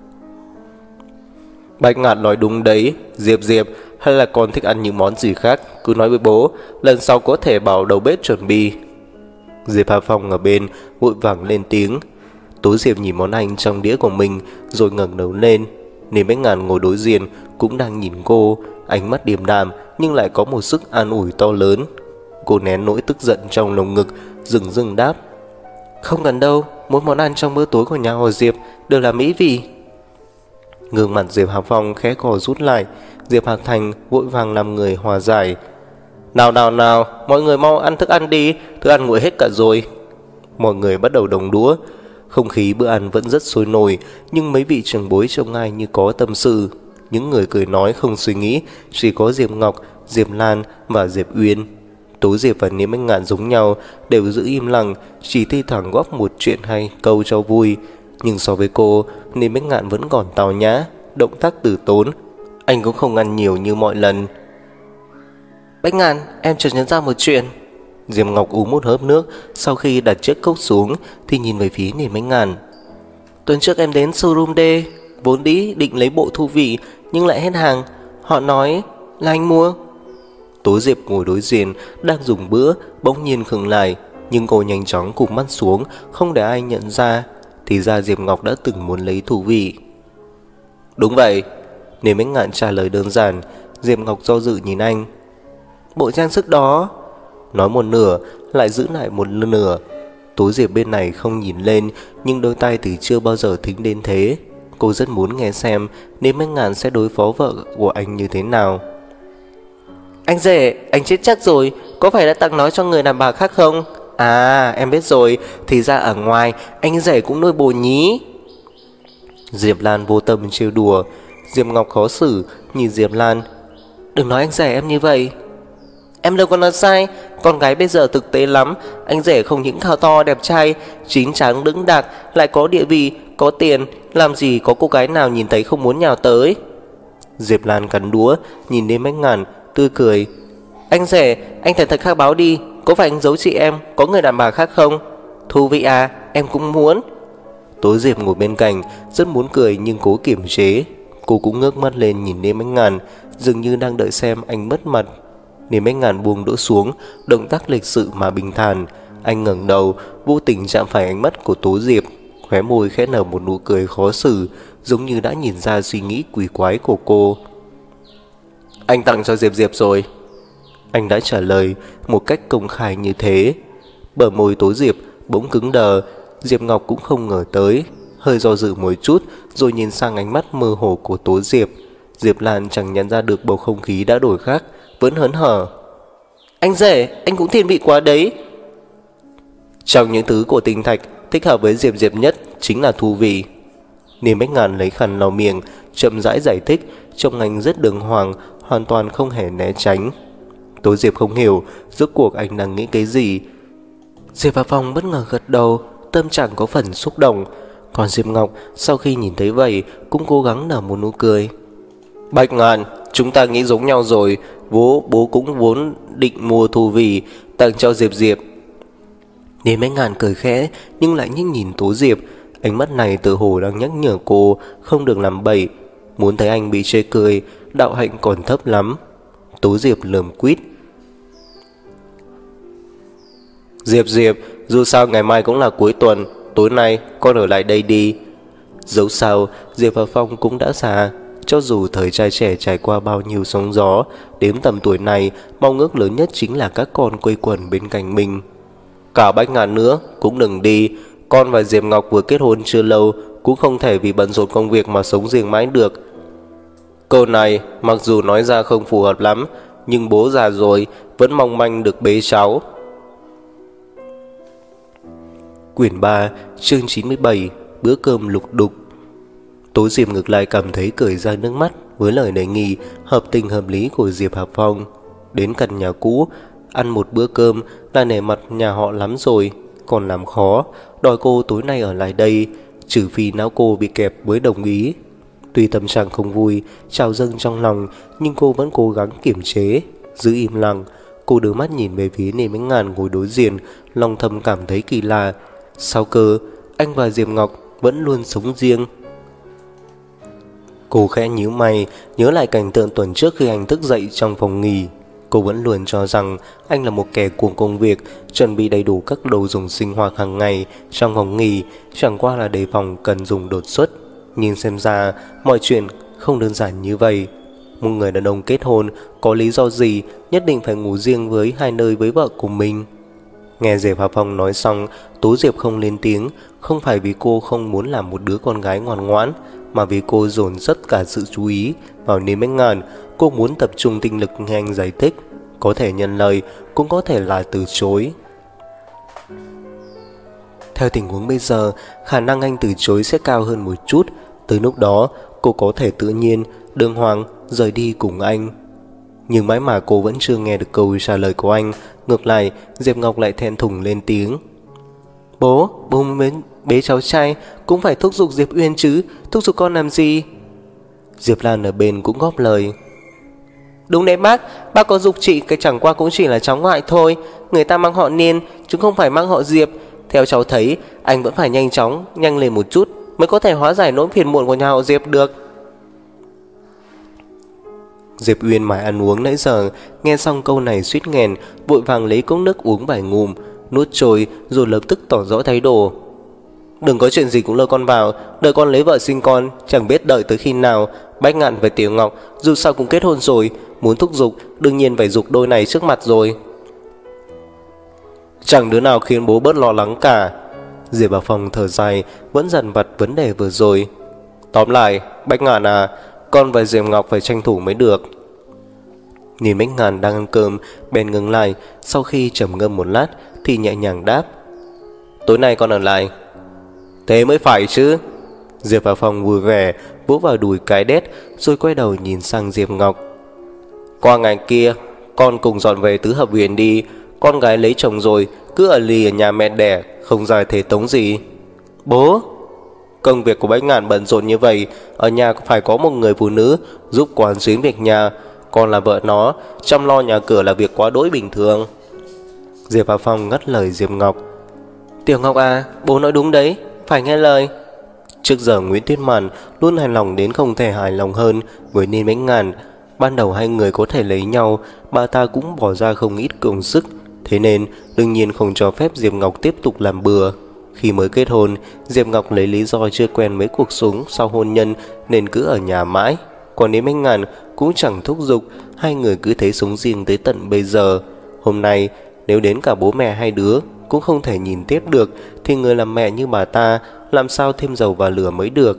Bạch Ngạn nói đúng đấy, Diệp, hay là con thích ăn những món gì khác, cứ nói với bố, lần sau có thể bảo đầu bếp chuẩn bị. Diệp Hà Phong ở bên vội vàng lên tiếng. Tố Diệp nhìn món ăn trong đĩa của mình rồi ngẩng đầu lên. Niềm Bách Ngạn ngồi đối diện cũng đang nhìn cô, ánh mắt điềm đạm nhưng lại có một sức an ủi to lớn. Cô nén nỗi tức giận trong lồng ngực, dừng đáp. Không cần đâu, mỗi món ăn trong bữa tối của nhà họ Diệp đều là mỹ vị. Gương mặt Diệp Hà Phong khẽ co rút lại. Diệp Hạc Thành vội vàng làm người hòa giải. Nào, mọi người mau ăn thức ăn đi, thức ăn nguội hết cả rồi. Mọi người bắt đầu đồng đũa. Không khí bữa ăn vẫn rất sôi nổi, nhưng mấy vị trưởng bối trông ai như có tâm sự. Những người cười nói không suy nghĩ, chỉ có Diệp Ngọc, Diệp Lan và Diệp Uyên. Tố Diệp và Niêm Bách Ngạn giống nhau, đều giữ im lặng, chỉ thi thoảng góp một chuyện hay câu cho vui. Nhưng so với cô, Niêm Bách Ngạn vẫn còn tào nhã, động tác từ tốn. Anh cũng không ăn nhiều như mọi lần. Bách Ngạn, em chợt nhớ ra một chuyện. Diệp Ngọc uống một hớp nước, sau khi đặt chiếc cốc xuống thì nhìn về phía Niên Bách Ngạn. Tuần trước em đến showroom D, vốn định lấy bộ thu vị nhưng lại hết hàng. Họ nói là anh mua. Tố Diệp ngồi đối diện đang dùng bữa, bỗng nhiên khựng lại, nhưng cô nhanh chóng cụp mắt xuống, không để ai nhận ra. thì ra Diệp Ngọc đã từng muốn lấy Thu Vi. Đúng vậy. Nếu Bách Ngạn trả lời đơn giản, Diệp Ngọc do dự nhìn anh. Bộ trang sức đó. Nói một nửa lại giữ lại một nửa. Tố Diệp bên này không nhìn lên, nhưng đôi tay thì chưa bao giờ thính đến thế. Cô rất muốn nghe xem nên Bách Ngạn sẽ đối phó vợ của anh như thế nào. Anh rể, anh chết chắc rồi. Có phải đã tặng nó cho người đàn bà khác không? À, em biết rồi. Thì ra ở ngoài anh rể cũng nuôi bồ nhí. Diệp Lan vô tâm trêu đùa. Diệp Ngọc khó xử nhìn Diệp Lan. Đừng nói anh rể em như vậy. Em đâu có nói sai. Con gái bây giờ thực tế lắm. Anh rể không những cao to đẹp trai, chín chắn đững đạc, lại có địa vị, có tiền. Làm gì có cô gái nào nhìn thấy không muốn nhào tới. Diệp Lan cắn đũa nhìn đến Bách Ngạn, tươi cười. Anh rể, anh thành thật khai báo đi. Có phải anh giấu chị em có người đàn bà khác không? Thú vị à, em cũng muốn. Tố Diệp ngồi bên cạnh, rất muốn cười nhưng cố kiềm chế. Cô cũng ngước mắt lên nhìn đến Bách Ngạn, dường như đang đợi xem anh mất mặt. Nên Bách Ngạn buông đũa xuống, động tác lịch sự mà bình thản. Anh ngẩng đầu, vô tình chạm phải ánh mắt của Tố Diệp, khóe môi khẽ nở một nụ cười khó xử, giống như đã nhìn ra suy nghĩ quỷ quái của cô. Anh tặng cho Diệp Diệp rồi. Anh đã trả lời một cách công khai như thế. Bờ môi Tố Diệp bỗng cứng đờ. Diệp Ngọc cũng không ngờ tới, hơi do dự một chút rồi nhìn sang ánh mắt mơ hồ của Tố Diệp. Diệp Lan chẳng nhận ra được bầu không khí đã đổi khác, vẫn hớn hở. Anh rể, anh cũng thiên vị quá đấy. Trong những thứ của tinh thạch, thích hợp với Diệp Diệp nhất chính là Thu Vi. Niềm Bách Ngạn lấy khăn lau miệng, chậm rãi giải thích, trông anh rất đường hoàng, hoàn toàn không hề né tránh. Tố Diệp không hiểu rốt cuộc anh đang nghĩ cái gì. Diệp Hà Phong bất ngờ gật đầu, tâm trạng có phần xúc động. Còn Diệp Ngọc sau khi nhìn thấy vậy cũng cố gắng nở một nụ cười. Bách Ngạn, chúng ta nghĩ giống nhau rồi. Bố cũng vốn định mua Thu Vi tặng cho Diệp Diệp. Đến Bách Ngạn cười khẽ nhưng lại nhìn Tố Diệp. Ánh mắt này tự hồ đang nhắc nhở cô không được làm bậy. Muốn thấy anh bị chê cười, đạo hạnh còn thấp lắm. Tố Diệp lườm quýt. Diệp Diệp, dù sao ngày mai cũng là cuối tuần, tối nay con ở lại đây đi. Dẫu sao Diệp và Phong cũng đã già. Cho dù thời trai trẻ trải qua bao nhiêu sóng gió, đến tầm tuổi này mong ước lớn nhất chính là các con quây quần bên cạnh mình. Cả Bách Ngạn nữa cũng đừng đi. Con và Diệp Ngọc vừa kết hôn chưa lâu, cũng không thể vì bận rộn công việc mà sống riêng mãi được. Câu này mặc dù nói ra không phù hợp lắm, nhưng bố già rồi vẫn mong manh được bế cháu. Quyển 3, chương 97, bữa cơm lục đục. Tố Diệp ngược lại cảm thấy cười ra nước mắt với lời đề nghị hợp tình hợp lý của Diệp Hà Phong. Đến căn nhà cũ, ăn một bữa cơm là nể mặt nhà họ lắm rồi, còn làm khó, đòi cô tối nay ở lại đây, trừ phi não cô bị kẹp mới đồng ý. Tuy tâm trạng không vui, trào dâng trong lòng, nhưng cô vẫn cố gắng kiềm chế, giữ im lặng. Cô đưa mắt nhìn về phía Nề Bách Ngạn ngồi đối diện, lòng thầm cảm thấy kỳ lạ. Sao cơ, anh và Diệp Ngọc vẫn luôn sống riêng? Cô khẽ nhíu mày, nhớ lại cảnh tượng tuần trước khi anh thức dậy trong phòng nghỉ. Cô vẫn luôn cho rằng anh là một kẻ cuồng công việc, chuẩn bị đầy đủ các đồ dùng sinh hoạt hàng ngày trong phòng nghỉ, chẳng qua là đề phòng cần dùng đột xuất. Nhưng xem ra mọi chuyện không đơn giản như vậy. Một người đàn ông kết hôn có lý do gì nhất định phải ngủ riêng với hai nơi với vợ của mình? Nghe Diệp Hà Phong nói xong, Tố Diệp không lên tiếng, không phải vì cô không muốn làm một đứa con gái ngoan ngoãn, mà vì cô dồn tất cả sự chú ý vào Nề Bách Ngạn. Cô muốn tập trung tinh lực nghe anh giải thích, có thể nhận lời, cũng có thể là từ chối. Theo tình huống bây giờ, khả năng anh từ chối sẽ cao hơn một chút. Tới lúc đó, cô có thể tự nhiên, đường hoàng rời đi cùng anh. Nhưng mãi mà cô vẫn chưa nghe được câu trả lời của anh. Ngược lại, Diệp Ngọc lại thẹn thùng lên tiếng. Bố muốn bế cháu trai cũng phải thúc giục Diệp Uyên chứ, thúc giục con làm gì? Diệp Lan ở bên cũng góp lời. Đúng đấy bác có giục chị, cái chẳng qua cũng chỉ là cháu ngoại thôi. Người ta mang họ Niên chứ không phải mang họ Diệp. Theo cháu thấy, anh vẫn phải nhanh lên một chút mới có thể hóa giải nỗi phiền muộn của nhà họ Diệp được. Diệp Uyên mãi ăn uống nãy giờ, nghe xong câu này suýt nghẹn, vội vàng lấy cốc nước uống vài ngụm, nuốt trôi rồi lập tức tỏ rõ thái độ. Đừng có chuyện gì cũng lôi con vào, đợi con lấy vợ sinh con, chẳng biết đợi tới khi nào. Bách Ngạn và Tiểu Ngọc dù sao cũng kết hôn rồi, muốn thúc giục đương nhiên phải giục đôi này trước mặt rồi. Chẳng đứa nào khiến bố bớt lo lắng cả. Diệp Bảo Phong thở dài, vẫn dằn vặt vấn đề vừa rồi. Tóm lại, Bách Ngạn à, con và Diệp Ngọc phải tranh thủ mới được. Nhìn Bách Ngạn đang ăn cơm, bèn ngừng lại, sau khi trầm ngâm một lát thì nhẹ nhàng đáp. Tối nay con ở lại. Thế mới phải chứ. Diệp Bảo Phong vui vẻ, vỗ vào đùi cái đét, rồi quay đầu nhìn sang Diệp Ngọc. Qua ngày kia, con cùng dọn về tứ hợp viện đi. Con gái lấy chồng rồi, cứ ở lì ở nhà mẹ đẻ, không giải thể tống gì. Bố, công việc của Bách Ngạn bận rộn như vậy, ở nhà phải có một người phụ nữ giúp quán xuyến việc nhà. Con là vợ nó, chăm lo nhà cửa là việc quá đỗi bình thường. Diệp Bảo Phong ngắt lời Diệp Ngọc. Tiểu Ngọc à, bố nói đúng đấy, phải nghe lời. Trước giờ Nguyễn Tuyết Mạn luôn hài lòng đến không thể hài lòng hơn với Ninh Bách Ngạn. Ban đầu hai người có thể lấy nhau, bà ta cũng bỏ ra không ít công sức, thế nên đương nhiên không cho phép Diệp Ngọc tiếp tục làm bừa. Khi mới kết hôn, Diệp Ngọc lấy lý do chưa quen với cuộc sống sau hôn nhân nên cứ ở nhà mãi. Còn Ninh Bách Ngạn cũng chẳng thúc giục, hai người cứ thế sống riêng tới tận bây giờ. Hôm nay nếu đến cả bố mẹ hai đứa cũng không thể nhìn tiếp được thì người làm mẹ như bà ta làm sao thêm dầu vào lửa mới được.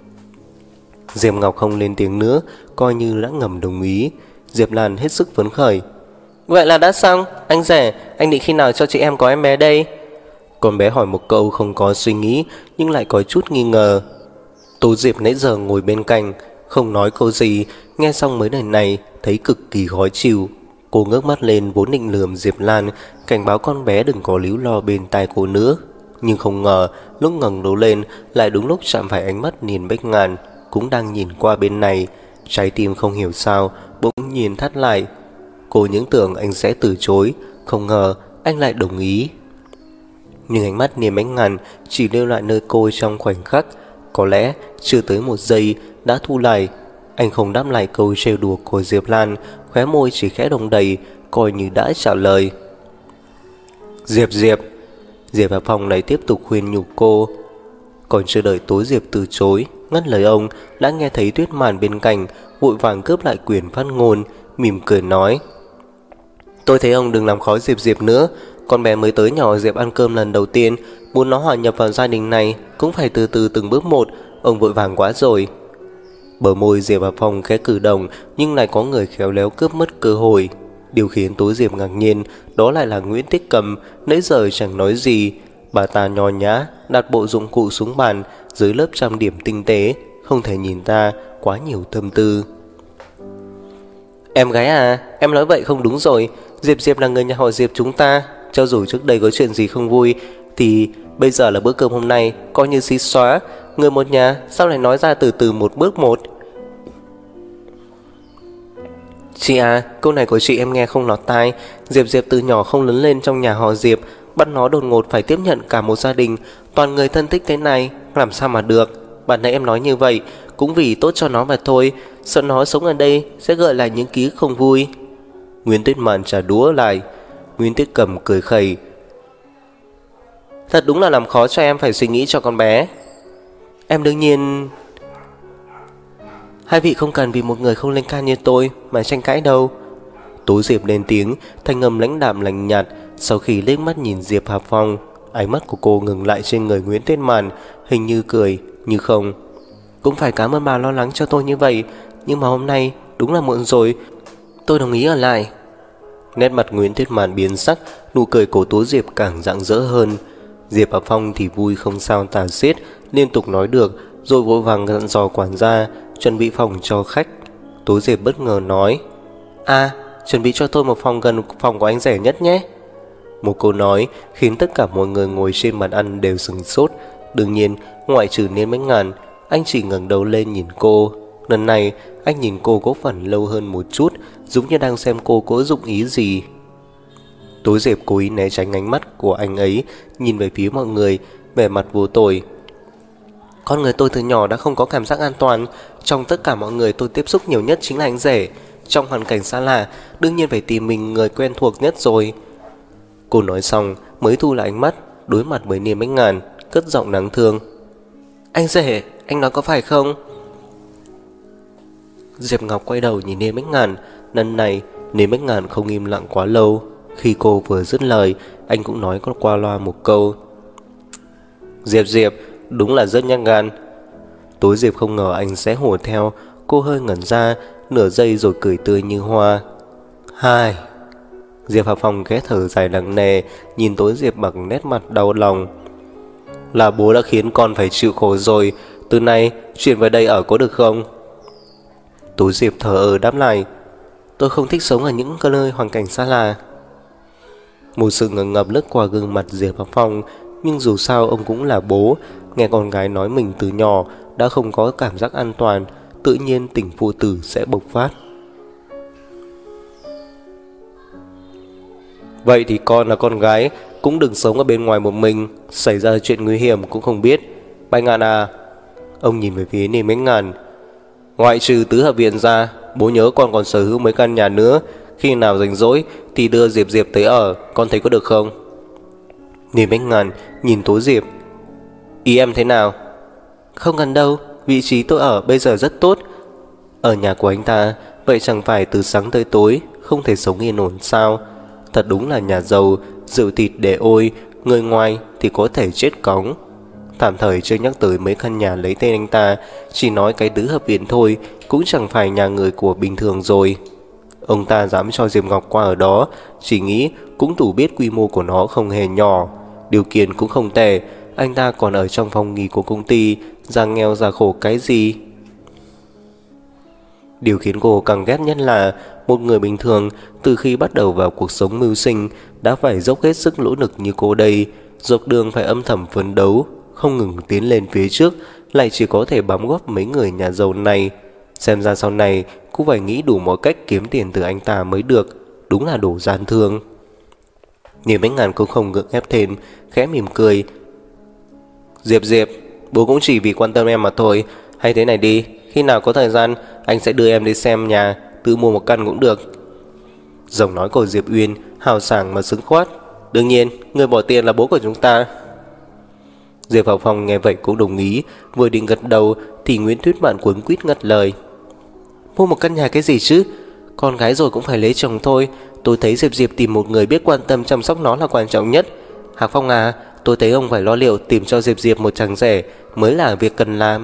Diệp Ngọc không lên tiếng nữa, coi như đã ngầm đồng ý. Diệp Lan hết sức phấn khởi. Vậy là đã xong, anh rể, anh định khi nào cho chị em có em bé đây? Con bé hỏi một câu không có suy nghĩ nhưng lại có chút nghi ngờ. Tố Diệp nãy giờ ngồi bên cạnh không nói câu gì, nghe xong mấy lời này thấy cực kỳ khó chịu. Cô ngước mắt lên vốn định lườm Diệp Lan, cảnh báo con bé đừng có líu lo bên tai cô nữa. Nhưng không ngờ lúc ngẩng đầu lên lại đúng lúc chạm phải ánh mắt Ninh Bách Ngạn cũng đang nhìn qua bên này. Trái tim không hiểu sao bỗng nhiên thắt lại. Cô những tưởng anh sẽ từ chối, không ngờ anh lại đồng ý. Nhưng ánh mắt Ninh Bách Ngạn chỉ lưu lại nơi cô trong khoảnh khắc, có lẽ chưa tới một giây đã thu lại. Anh không đáp lại câu trêu đùa của Diệp Lan, khóe môi chỉ khẽ động đậy, coi như đã trả lời. Diệp Bảo Phong lại tiếp tục khuyên nhủ cô. Còn chưa đợi Tố Diệp từ chối ngắt lời ông, đã nghe thấy Tuyết Mạn bên cạnh vội vàng cướp lại quyền phát ngôn, mỉm cười nói. Tôi thấy ông đừng làm khó Diệp nữa. Con bé mới tới nhỏ Diệp ăn cơm lần đầu tiên, muốn nó hòa nhập vào gia đình này cũng phải từ từ từng bước một, ông vội vàng quá rồi. Bờ môi Diệp Bảo Phong khẽ cử động nhưng lại có người khéo léo cướp mất cơ hội. Điều khiến Tố Diệp ngạc nhiên đó lại là Nguyễn Tích Cầm, nãy giờ chẳng nói gì. Bà ta nho nhã đặt bộ dụng cụ xuống bàn dưới lớp trang điểm tinh tế, không thể nhìn ta quá nhiều tâm tư. Em gái à, em nói vậy không đúng rồi. Diệp là người nhà họ Diệp chúng ta. Cho dù trước đây có chuyện gì không vui thì bây giờ là bữa cơm hôm nay coi như xí xóa. Người một nhà sao lại nói ra từ từ một bước một. Chị à, câu này của chị em nghe không lọt tai. Diệp từ nhỏ không lớn lên trong nhà họ Diệp, bắt nó đột ngột phải tiếp nhận cả một gia đình toàn người thân thích thế này, làm sao mà được. Bạn nãy em nói như vậy cũng vì tốt cho nó mà thôi, sợ nó sống ở đây sẽ gợi lại những ký không vui. Nguyễn Tuyết Mạn trả đũa lại. Nguyễn Tuyết Cầm cười khẩy. Thật đúng là làm khó cho em phải suy nghĩ cho con bé. Em đương nhiên. Hai vị không cần vì một người không lên can như tôi mà tranh cãi đâu. Tố Diệp lên tiếng, thanh âm lãnh đạm lạnh nhạt. Sau khi liếc mắt nhìn Diệp Hà Phong, ánh mắt của cô ngừng lại trên người Nguyễn Tuyết Mạn, hình như cười như không. Cũng phải cảm ơn bà lo lắng cho tôi như vậy, nhưng mà hôm nay đúng là muộn rồi, tôi đồng ý ở lại. Nét mặt Nguyễn Tuyết Mạn biến sắc, nụ cười của Tố Diệp càng rạng rỡ hơn. Diệp Hà Phong thì vui không sao tả xiết, liên tục nói được, rồi vội vàng dặn dò quản gia chuẩn bị phòng cho khách. Tố Diệp bất ngờ nói: chuẩn bị cho tôi một phòng gần phòng của anh rể nhất nhé. Một câu nói khiến tất cả mọi người ngồi trên bàn ăn đều sửng sốt. Đương nhiên ngoại trừ Niên Bách Ngạn, anh chỉ ngẩng đầu lên nhìn cô. Lần này anh nhìn cô có phần lâu hơn một chút, giống như đang xem cô có dụng ý gì. Tố Diệp cố ý né tránh ánh mắt của anh ấy, nhìn về phía mọi người, vẻ mặt vô tội. Con người tôi từ nhỏ đã không có cảm giác an toàn. Trong tất cả mọi người tôi tiếp xúc nhiều nhất chính là anh rể. Trong hoàn cảnh xa lạ, đương nhiên phải tìm mình người quen thuộc nhất rồi. Cô nói xong mới thu lại ánh mắt, đối mặt với Niên Bách Ngạn, cất giọng đáng thương. Anh rể, anh nói có phải không? Diệp Ngọc quay đầu nhìn Niêm Bách Ngàn. Lần này Niêm Bách Ngàn không im lặng quá lâu. Khi cô vừa dứt lời, anh cũng nói qua loa một câu. Diệp, đúng là rất nhát gan. Tối Diệp không ngờ anh sẽ hùa theo. Cô hơi ngẩn ra nửa giây rồi cười tươi như hoa. Hai. Diệp Hà Phong khẽ thở dài nặng nề, nhìn Tối Diệp bằng nét mặt đau lòng. Là bố đã khiến con phải chịu khổ rồi, từ nay chuyển về đây ở có được không? Tối Diệp thở ơ đáp lại. Tôi không thích sống ở những nơi hoàn cảnh xa lạ. Một sự ngờ ngập lướt qua gương mặt Diệp Hà Phong, nhưng dù sao ông cũng là bố. Nghe con gái nói mình từ nhỏ đã không có cảm giác an toàn, tự nhiên tình phụ tử sẽ bộc phát. Vậy thì con là con gái, cũng đừng sống ở bên ngoài một mình, xảy ra chuyện nguy hiểm cũng không biết. Bách Ngạn à. Ông nhìn về phía Niêm Bách Ngàn. Ngoại trừ tứ hợp viện ra, bố nhớ con còn sở hữu mấy căn nhà nữa. Khi nào rảnh rỗi thì đưa Diệp tới ở, con thấy có được không? Niêm Bách Ngàn nhìn Tố Diệp. Ý em thế nào? Không cần đâu, vị trí tôi ở bây giờ rất tốt. Ở nhà của anh ta, vậy chẳng phải từ sáng tới tối không thể sống yên ổn sao? Thật đúng là nhà giàu, rượu thịt để ôi, người ngoài thì có thể chết cóng. Tạm thời chưa nhắc tới mấy căn nhà lấy tên anh ta, chỉ nói cái tứ hợp viện thôi cũng chẳng phải nhà người của bình thường rồi. Ông ta dám cho Diệp Ngọc qua ở đó, chỉ nghĩ cũng đủ biết quy mô của nó không hề nhỏ. Điều kiện cũng không tệ, anh ta còn ở trong phòng nghỉ của công ty, ra nghèo ra khổ cái gì. Điều khiến cô càng ghét nhất là một người bình thường từ khi bắt đầu vào cuộc sống mưu sinh đã phải dốc hết sức nỗ lực như cô đây, dọc đường phải âm thầm phấn đấu, không ngừng tiến lên phía trước, lại chỉ có thể bám góp mấy người nhà giàu này. Xem ra sau này cũng phải nghĩ đủ mọi cách kiếm tiền từ anh ta mới được, đúng là đồ gian thương. Niêm Bách Ngàn cũng không gượng ép thêm, khẽ mỉm cười. Diệp, bố cũng chỉ vì quan tâm em mà thôi. Hay thế này đi, khi nào có thời gian anh sẽ đưa em đi xem nhà, tự mua một căn cũng được. Giọng nói của Diệp Uyên hào sảng mà sướng khoát. Đương nhiên, người bỏ tiền là bố của chúng ta. Diệp Hạo Phong nghe vậy cũng đồng ý, vừa định gật đầu thì Nguyễn Tuyết Mạn cuống quýt ngắt lời. Mua một căn nhà cái gì chứ? Con gái rồi cũng phải lấy chồng thôi. Tôi thấy Diệp tìm một người biết quan tâm chăm sóc nó là quan trọng nhất. Hạc Phong à, tôi thấy ông phải lo liệu tìm cho Diệp một chàng rể mới là việc cần làm.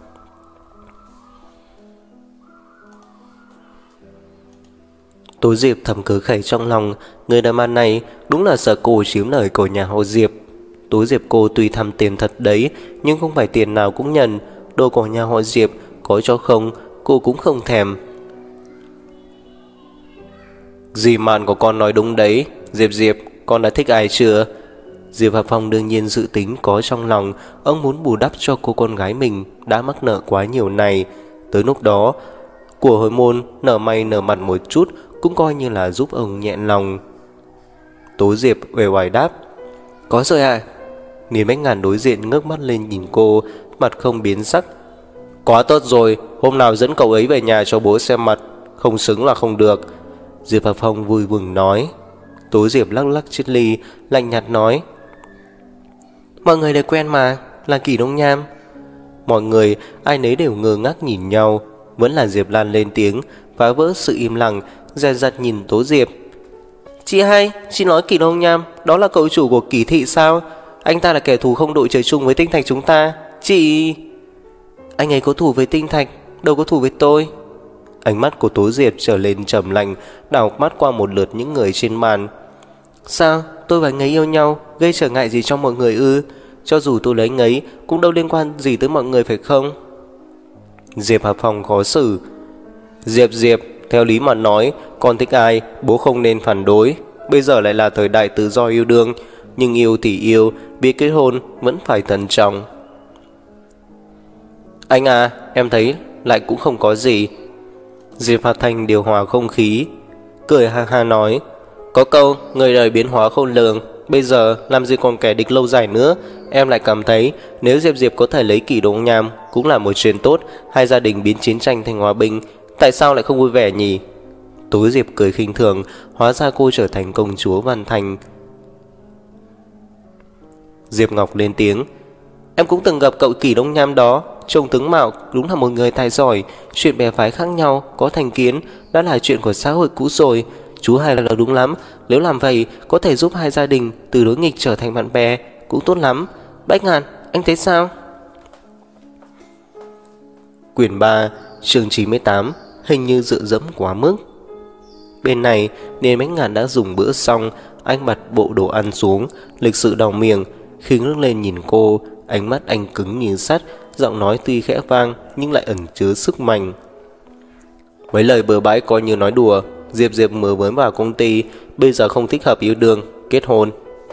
Tố Diệp thầm cứ khẩy trong lòng, người đàn bà này đúng là sợ cô chiếm lời của nhà họ Diệp. Tố Diệp cô tuy tham tiền thật đấy, nhưng không phải tiền nào cũng nhận. Đồ của nhà họ Diệp có cho không, cô cũng không thèm. Dì Mạn của con nói đúng đấy. Diệp, con đã thích ai chưa? Diệp Hà Phong đương nhiên dự tính có trong lòng. Ông muốn bù đắp cho cô con gái mình đã mắc nợ quá nhiều này. Tới lúc đó, của hồi môn nở mày nở mặt một chút cũng coi như là giúp ông nhẹ lòng. Tố Diệp uể oải đáp. Có rồi à? Niêm Bách Ngàn đối diện ngước mắt lên nhìn cô, mặt không biến sắc. Quá tốt rồi, hôm nào dẫn cậu ấy về nhà cho bố xem mặt, không xứng là không được. Diệp Hà Phong vui mừng nói. Tố Diệp lắc lắc chiếc ly, lạnh nhạt nói. Mọi người đều quen mà, là Kỷ Đông Nham. Mọi người ai nấy đều ngơ ngác nhìn nhau. Vẫn là Diệp Lan lên tiếng, phá vỡ sự im lặng, dè dặt nhìn Tố Diệp. Chị hai, chị nói Kỷ Đông Nham đó là cậu chủ của Kỷ thị sao? Anh ta là kẻ thù không đội trời chung với Tinh Thạch chúng ta. Chị... Anh ấy có thù với Tinh Thạch, đâu có thù với tôi. Ánh mắt của Tố Diệp trở lên trầm lạnh, đảo mắt qua một lượt những người trên bàn. Sao tôi và anh ấy yêu nhau gây trở ngại gì cho mọi người ư? Cho dù tôi lấy anh ấy cũng đâu liên quan gì tới mọi người phải không? Diệp Hà Phong khó xử. Diệp, theo lý mà nói, con thích ai bố không nên phản đối. Bây giờ lại là thời đại tự do yêu đương, nhưng yêu thì yêu, biết kết hôn vẫn phải thận trọng. Anh à, em thấy lại cũng không có gì. Diệp Hà Thành điều hòa không khí, cười ha ha nói. Có câu người đời biến hóa khôn lường, bây giờ làm gì còn kẻ địch lâu dài nữa. Em lại cảm thấy nếu Diệp có thể lấy Kỷ Đông Nham cũng là một chuyện tốt, hai gia đình biến chiến tranh thành hòa bình. Tại sao lại không vui vẻ nhỉ? Tố Diệp cười khinh thường, hóa ra cô trở thành công chúa Văn Thành. Diệp Ngọc lên tiếng. Em cũng từng gặp cậu Kỳ Đông Nham đó, trông tướng mạo đúng là một người tài giỏi. Chuyện bè phái khác nhau, có thành kiến đã là chuyện của xã hội cũ rồi. Chú Hai là đúng lắm, nếu làm vậy có thể giúp hai gia đình từ đối nghịch trở thành bạn bè, cũng tốt lắm. Bách Ngạn, anh thấy sao? Quyển 3, chương 98, hình như dựa dẫm quá mức. Bên này, Niên Bách Ngạn đã dùng bữa xong, anh đặt bộ đồ ăn xuống, lịch sự đào miệng, khi ngước lên nhìn cô, ánh mắt anh cứng như sắt, giọng nói tuy khẽ vang nhưng lại ẩn chứa sức mạnh. Mấy lời bừa bãi coi như nói đùa, Diệp mới vào công ty, bây giờ không thích hợp yêu đương, kết hôn.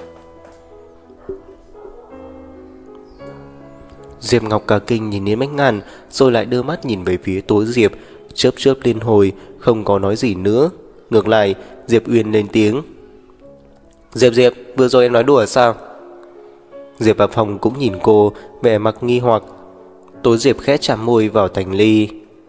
Diệp Ngọc cả kinh nhìn Niên Bách Ngạn, rồi lại đưa mắt nhìn về phía Tố Diệp, chớp liên hồi, không có nói gì nữa. Ngược lại, Diệp Uyên lên tiếng. Diệp, vừa rồi em nói đùa sao? Diệp vào phòng cũng nhìn cô, vẻ mặt nghi hoặc. Tố Diệp khẽ chạm môi vào thành ly.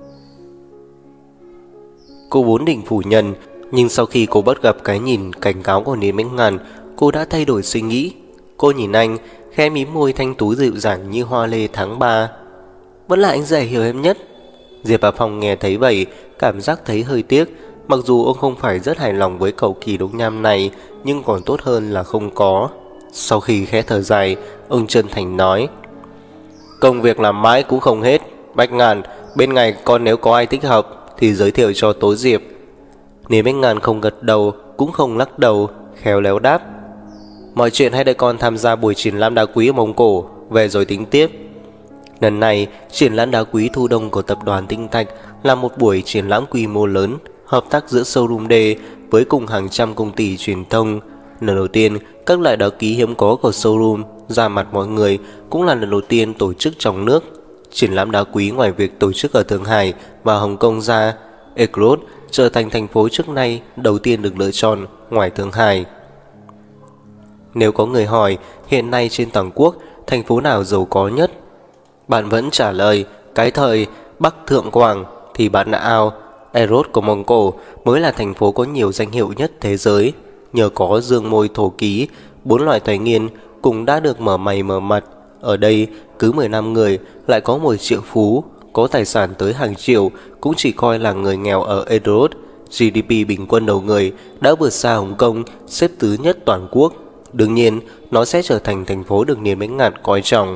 Cô vốn định phủ nhận, nhưng sau khi cô bắt gặp cái nhìn cảnh cáo của Niên Bách Ngạn, cô đã thay đổi suy nghĩ. Cô nhìn anh, khẽ mím môi thanh tú dịu dàng như hoa lê tháng 3. Vẫn là anh rể hiểu em nhất. Diệp vào phòng nghe thấy vậy, cảm giác thấy hơi tiếc. Mặc dù ông không phải rất hài lòng với cậu Kỳ Đông Nham này, nhưng còn tốt hơn là không có. Sau khi khẽ thở dài, ông chân thành nói. Công việc làm mãi cũng không hết. Bách Ngạn, bên ngày con nếu có ai thích hợp thì giới thiệu cho Tố Diệp. Nếu Bách Ngạn không gật đầu, cũng không lắc đầu, khéo léo đáp. Mọi chuyện hãy để con tham gia buổi triển lãm đá quý ở Mông Cổ, về rồi tính tiếp. Lần này, triển lãm đá quý thu đông của tập đoàn Tinh Thạch là một buổi triển lãm quy mô lớn, hợp tác giữa showroom D với cùng hàng trăm công ty truyền thông. Lần đầu tiên, các loại đá quý hiếm có của showroom ra mặt mọi người, cũng là lần đầu tiên tổ chức trong nước. Triển lãm đá quý ngoài việc tổ chức ở Thượng Hải và Hồng Kông ra, Erkrath trở thành thành phố trước nay đầu tiên được lựa chọn ngoài Thượng Hải. Nếu có người hỏi hiện nay trên toàn quốc thành phố nào giàu có nhất, bạn vẫn trả lời cái thời Bắc Thượng Quảng, thì bạn đã ao. Erkrath của Mông Cổ mới là thành phố có nhiều danh hiệu nhất thế giới. Nhờ có dương môi thổ ký, 4 loại tài nguyên cũng đã được mở mày mở mặt. Ở đây cứ 15 người lại có 1 triệu phú, có tài sản tới hàng triệu, cũng chỉ coi là người nghèo ở Erkrath. GDP bình quân đầu người đã vượt xa Hồng Kông, xếp thứ nhất toàn quốc. Đương nhiên, nó sẽ trở thành thành phố được Niên Bách Ngạn coi trọng.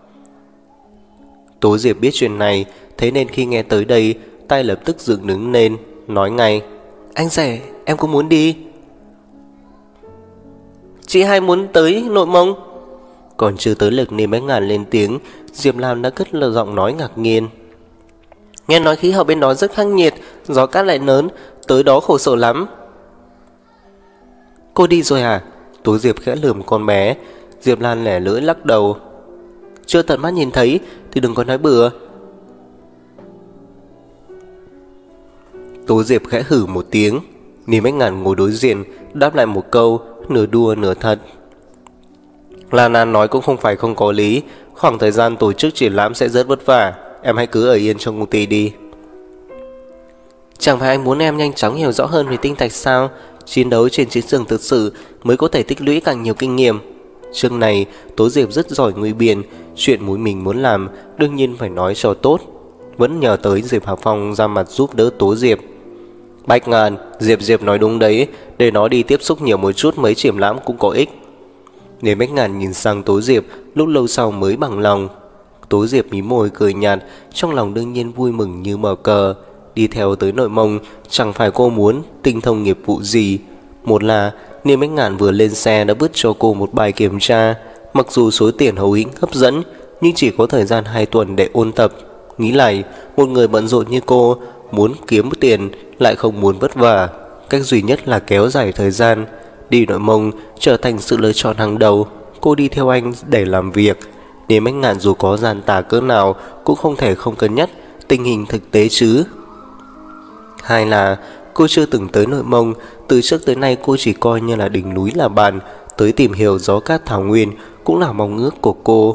Tố Diệp biết chuyện này, thế nên khi nghe tới đây, tay lập tức dựng đứng lên, nói ngay. Anh rể, em cũng muốn đi. Chị hai muốn tới Nội Mông. Còn chưa tới lượt Niên Bách Ngạn lên tiếng, Diệp Lam đã cất lời giọng nói ngạc nhiên. Nghe nói khí hậu bên đó rất khắc nghiệt, gió cát lại lớn, tới đó khổ sở lắm. Cô đi rồi à? Tố Diệp khẽ lườm con bé. Diệp Lan lẻ lưỡi lắc đầu. Chưa tận mắt nhìn thấy thì đừng có nói bừa. Tố Diệp khẽ hử một tiếng. Niên Bách Ngạn ngồi đối diện, đáp lại một câu, nửa đùa nửa thật. Lan An nói cũng không phải không có lý. Khoảng thời gian tổ chức triển lãm sẽ rất vất vả, em hãy cứ ở yên trong công ty đi. Chẳng phải anh muốn em nhanh chóng hiểu rõ hơn về Tinh Thạch sao? Chiến đấu trên chiến trường thực sự mới có thể tích lũy càng nhiều kinh nghiệm. Chương này Tố Diệp rất giỏi ngụy biện, chuyện mũi mình muốn làm đương nhiên phải nói cho tốt. Vẫn nhờ tới Diệp Hà Phong ra mặt giúp đỡ Tố Diệp. Bách Ngạn, Diệp nói đúng đấy, để nó đi tiếp xúc nhiều một chút mấy triển lãm cũng có ích. Nếu Bách Ngạn nhìn sang Tố Diệp, lúc lâu sau mới bằng lòng. Tố Diệp mí môi cười nhạt, trong lòng đương nhiên vui mừng như mở cờ. Đi theo tới Nội Mông chẳng phải cô muốn tinh thông nghiệp vụ gì. Một là Niên Bách Ngạn vừa lên xe đã vứt cho cô một bài kiểm tra. Mặc dù số tiền hậu hĩnh hấp dẫn, nhưng chỉ có thời gian 2 tuần để ôn tập. Nghĩ lại, một người bận rộn như cô, muốn kiếm tiền lại không muốn vất vả, cách duy nhất là kéo dài thời gian. Đi Nội Mông trở thành sự lựa chọn hàng đầu. Cô đi theo anh để làm việc. Niên Bách Ngạn dù có gian tà cỡ nào cũng không thể không cân nhắc tình hình thực tế chứ. Hai là cô chưa từng tới Nội Mông. Từ trước tới nay cô chỉ coi như là đỉnh núi là bàn. Tới tìm hiểu gió cát thảo nguyên cũng là mong ước của cô.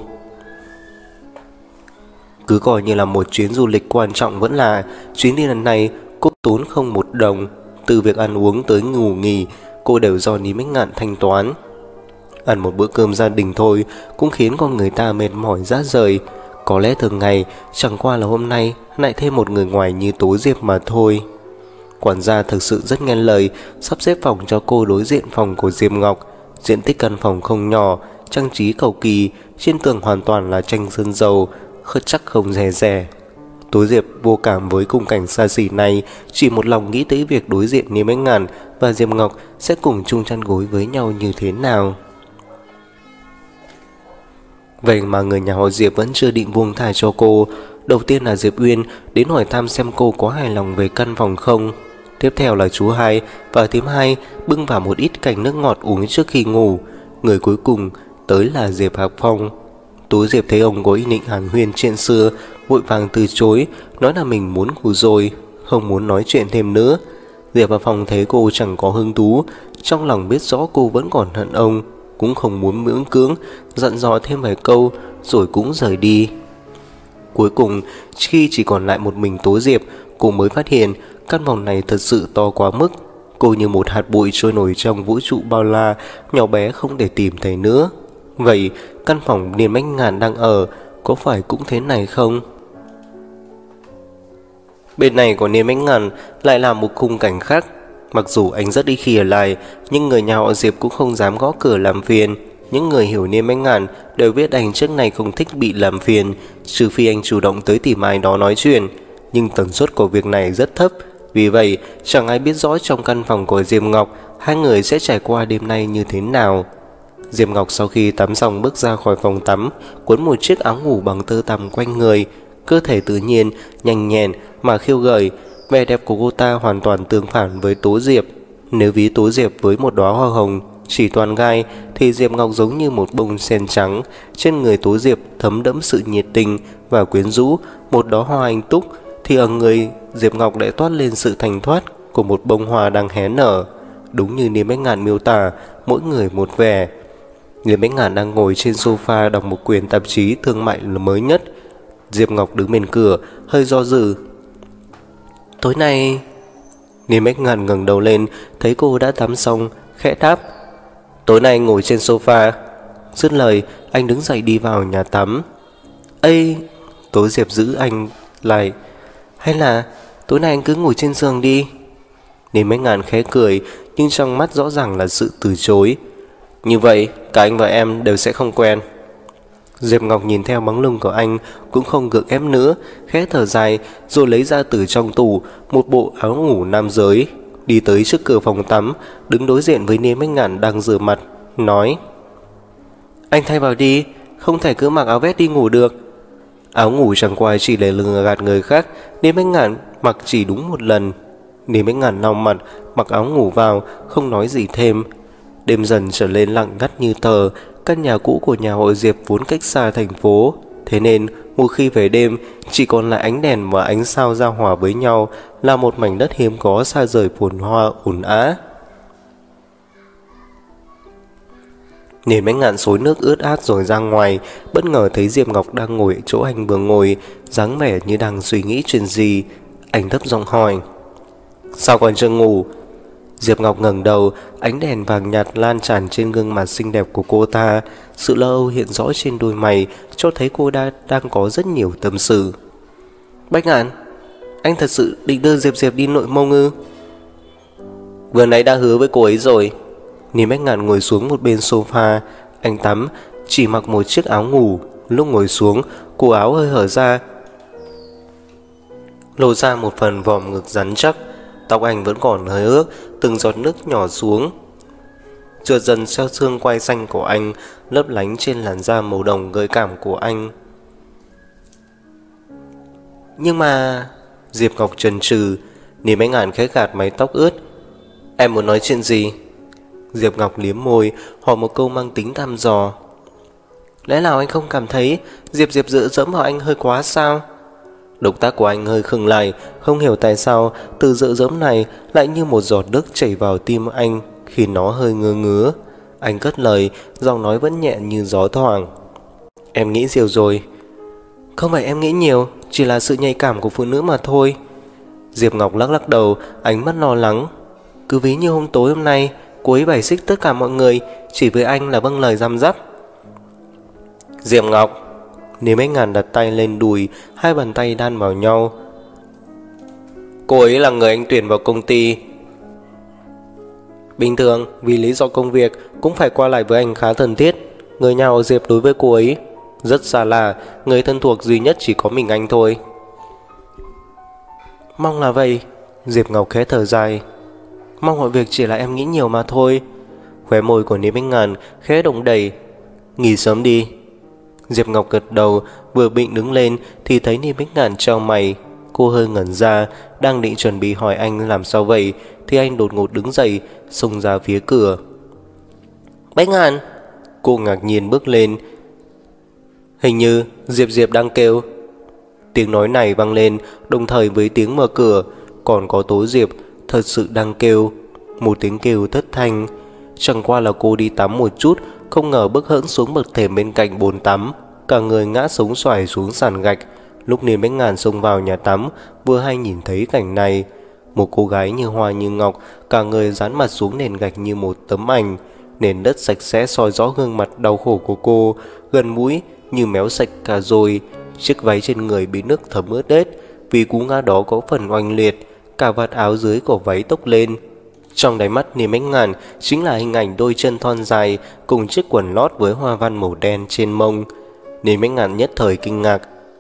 Cứ coi như là một chuyến du lịch quan trọng vẫn là. Chuyến đi lần này cô tốn không một đồng. Từ việc ăn uống tới ngủ nghỉ cô đều do Niên Bách Ngạn thanh toán. ăn một bữa cơm gia đình thôi cũng khiến con người ta mệt mỏi rã rời. Có lẽ thường ngày chẳng qua là hôm nay lại thêm một người ngoài như Tố Diệp mà thôi. Quản gia thực sự rất nghe lời, sắp xếp phòng cho cô đối diện phòng của Diệp Ngọc. Diện tích căn phòng không nhỏ, trang trí cầu kỳ, trên tường hoàn toàn là tranh sơn dầu, chắc không rẻ rẻ. Tố Diệp vô cảm với khung cảnh xa xỉ này, chỉ một lòng nghĩ tới việc đối diện Niêm Ánh Ngàn và Diệp Ngọc sẽ cùng chung chăn gối với nhau như thế nào. Vậy mà người nhà họ Diệp vẫn chưa định buông thả cho cô. Đầu tiên là Diệp Uyên đến hỏi thăm xem cô có hài lòng về căn phòng không. Tiếp theo là chú Hai và thím Hai bưng vào một ít cành nước ngọt uống trước khi ngủ. Người cuối cùng tới là Diệp Hạc Phong. Tú Diệp thấy ông có ý định hàn huyên chuyện xưa, vội vàng từ chối, nói là mình muốn ngủ rồi, không muốn nói chuyện thêm nữa. Diệp Hạc Phong thấy cô chẳng có hứng thú, trong lòng biết rõ cô vẫn còn hận ông, cũng không muốn miễn cưỡng, dặn dò thêm vài câu rồi cũng rời đi. Cuối cùng, khi chỉ còn lại một mình Tố Diệp, cô mới phát hiện căn phòng này thật sự to quá mức. Cô như một hạt bụi trôi nổi trong vũ trụ bao la, nhỏ bé không thể tìm thấy nữa. Vậy căn phòng Niêm Ánh Ngàn đang ở có phải cũng thế này không? Bên này của Niêm Ánh Ngàn lại là một khung cảnh khác. Mặc dù anh rất đi khìa lại, nhưng người nhà họ Diệp cũng không dám gõ cửa làm phiền. Những người hiểu Niêm Ánh Ngàn đều biết anh trước này không thích bị làm phiền, trừ phi anh chủ động tới tìm ai đó nói chuyện. Nhưng tần suất của việc này rất thấp, vì vậy chẳng ai biết rõ trong căn phòng của Diệp Ngọc hai người sẽ trải qua đêm nay như thế nào. Diệp Ngọc sau khi tắm xong bước ra khỏi phòng tắm, cuốn một chiếc áo ngủ bằng tơ tằm quanh người, cơ thể tự nhiên, nhanh nhẹn mà khiêu gợi. Vẻ đẹp của cô ta hoàn toàn tương phản với Tố Diệp. Nếu ví Tố Diệp với một đóa hoa hồng chỉ toàn gai, thì Diệp Ngọc giống như một bông sen trắng. Trên người Tố Diệp thấm đẫm sự nhiệt tình và quyến rũ, một đóa hoa anh túc, thì ở người Diệp Ngọc lại toát lên sự thanh thoát của một bông hoa đang hé nở. Đúng như Niêm Ánh Ngàn miêu tả, mỗi người một vẻ. Niêm Ánh Ngàn đang ngồi trên sofa đọc một quyển tạp chí thương mại mới nhất. Diệp Ngọc đứng bên cửa, hơi do dự. Tối nay... Niêm Ánh Ngàn ngẩng đầu lên, thấy cô đã tắm xong, khẽ đáp. Tối nay ngồi trên sofa. Dứt lời, anh đứng dậy đi vào nhà tắm. Ây... Tố Diệp giữ anh lại. Hay là tối nay anh cứ ngồi trên giường đi. Niêm Ánh Ngàn khẽ cười, nhưng trong mắt rõ ràng là sự từ chối. Như vậy cả anh và em đều sẽ không quen. Diệp Ngọc nhìn theo bóng lưng của anh, cũng không gượng ép nữa, khẽ thở dài rồi lấy ra từ trong tủ một bộ áo ngủ nam giới, đi tới trước cửa phòng tắm, đứng đối diện với Niêm Ánh Ngàn đang rửa mặt, nói: Anh thay vào đi, không thể cứ mặc áo vest đi ngủ được. Áo ngủ chẳng qua chỉ để lừa gạt người khác, Niêm Ánh Ngàn mặc chỉ đúng một lần. Niêm Ánh Ngàn lau mặt, mặc áo ngủ vào, không nói gì thêm. Đêm dần trở lên lặng ngắt như tờ. Căn nhà cũ của nhà họ Diệp vốn cách xa thành phố, thế nên một khi về đêm chỉ còn lại ánh đèn và ánh sao giao hòa với nhau, là một mảnh đất hiếm có xa rời phồn hoa ồn ào. Niêm Ánh Ngàn xối nước ướt át rồi ra ngoài, bất ngờ thấy Diệp Ngọc đang ngồi chỗ anh vừa ngồi, dáng vẻ như đang suy nghĩ chuyện gì. Anh thấp giọng hỏi: Sao còn chưa ngủ? Diệp Ngọc ngẩng đầu, ánh đèn vàng nhạt lan tràn trên gương mặt xinh đẹp của cô ta. Sự lo âu hiện rõ trên đôi mày, cho thấy cô đang có rất nhiều tâm sự. Bách Ngạn, anh thật sự định đưa Diệp đi Nội Mông ư? Vừa nãy đã hứa với cô ấy rồi. Niêm Bách Ngạn ngồi xuống một bên sofa. Anh tắm, chỉ mặc một chiếc áo ngủ. Lúc ngồi xuống, cổ áo hơi hở ra, lộ ra một phần vòm ngực rắn chắc. Tóc anh vẫn còn hơi ướt, từng giọt nước nhỏ xuống, trượt dần theo xương quai xanh của anh, lấp lánh trên làn da màu đồng gợi cảm của anh. Nhưng mà... Diệp Ngọc chần chừ. Niêm Ánh Ngàn khẽ gạt mái tóc ướt. Em muốn nói chuyện gì? Diệp Ngọc liếm môi, hỏi một câu mang tính thăm dò. Lẽ nào anh không cảm thấy Diệp dựa dẫm vào anh hơi quá sao? Động tác của anh hơi khựng lại, không hiểu tại sao từ dựa dẫm này lại như một giọt nước chảy vào tim anh khi nó hơi ngứa ngứa. Anh cất lời, giọng nói vẫn nhẹ như gió thoảng. Em nghĩ nhiều rồi. Không phải em nghĩ nhiều, chỉ là sự nhạy cảm của phụ nữ mà thôi. Diệp Ngọc lắc đầu, ánh mắt lo lắng. Cứ ví như tối hôm nay cô ấy bài xích tất cả mọi người, chỉ với anh là vâng lời răm rắp. Diệp Ngọc. Niêm Bách Ngàn đặt tay lên đùi, hai bàn tay đan vào nhau. Cô ấy là người anh tuyển vào công ty. Bình thường vì lý do công việc cũng phải qua lại với anh khá thân thiết. Người nhà họ Diệp đối với cô ấy rất xa lạ, người thân thuộc duy nhất chỉ có mình anh thôi. Mong là vậy. Diệp Ngọc khẽ thở dài. Mong mọi việc chỉ là em nghĩ nhiều mà thôi. Khóe môi của Niêm Bách Ngàn khẽ động đẩy. Nghỉ sớm đi. Diệp Ngọc gật đầu, vừa định đứng lên thì thấy Niêm Bách Ngàn trao mày. Cô hơi ngẩn ra, đang định chuẩn bị hỏi anh làm sao vậy thì anh đột ngột đứng dậy, xông ra phía cửa. Bách Ngàn. Cô ngạc nhiên bước lên. Hình như Diệp Diệp đang kêu. Tiếng nói này vang lên đồng thời với tiếng mở cửa. Còn có Tố Diệp thật sự đang kêu. Một tiếng kêu thất thanh. Chẳng qua là cô đi tắm một chút, không ngờ bước hẫng xuống bậc thềm bên cạnh bồn tắm, cả người ngã sống xoài xuống sàn gạch. Lúc Niêm Bách Ngàn xông vào nhà tắm, vừa hay nhìn thấy cảnh này. Một cô gái như hoa như ngọc, cả người dán mặt xuống nền gạch như một tấm ảnh. Nền đất sạch sẽ soi rõ gương mặt đau khổ của cô, gần mũi như méo sạch cả rồi. Chiếc váy trên người bị nước thấm ướt đết, vì cú ngã đó có phần oanh liệt, cả vạt áo dưới của váy tốc lên. Trong đáy mắt Niêm Bách Ngàn chính là hình ảnh đôi chân thon dài cùng chiếc quần lót với hoa văn màu đen trên mông. Niêm Bách Ngàn nhất thời kinh ngạc.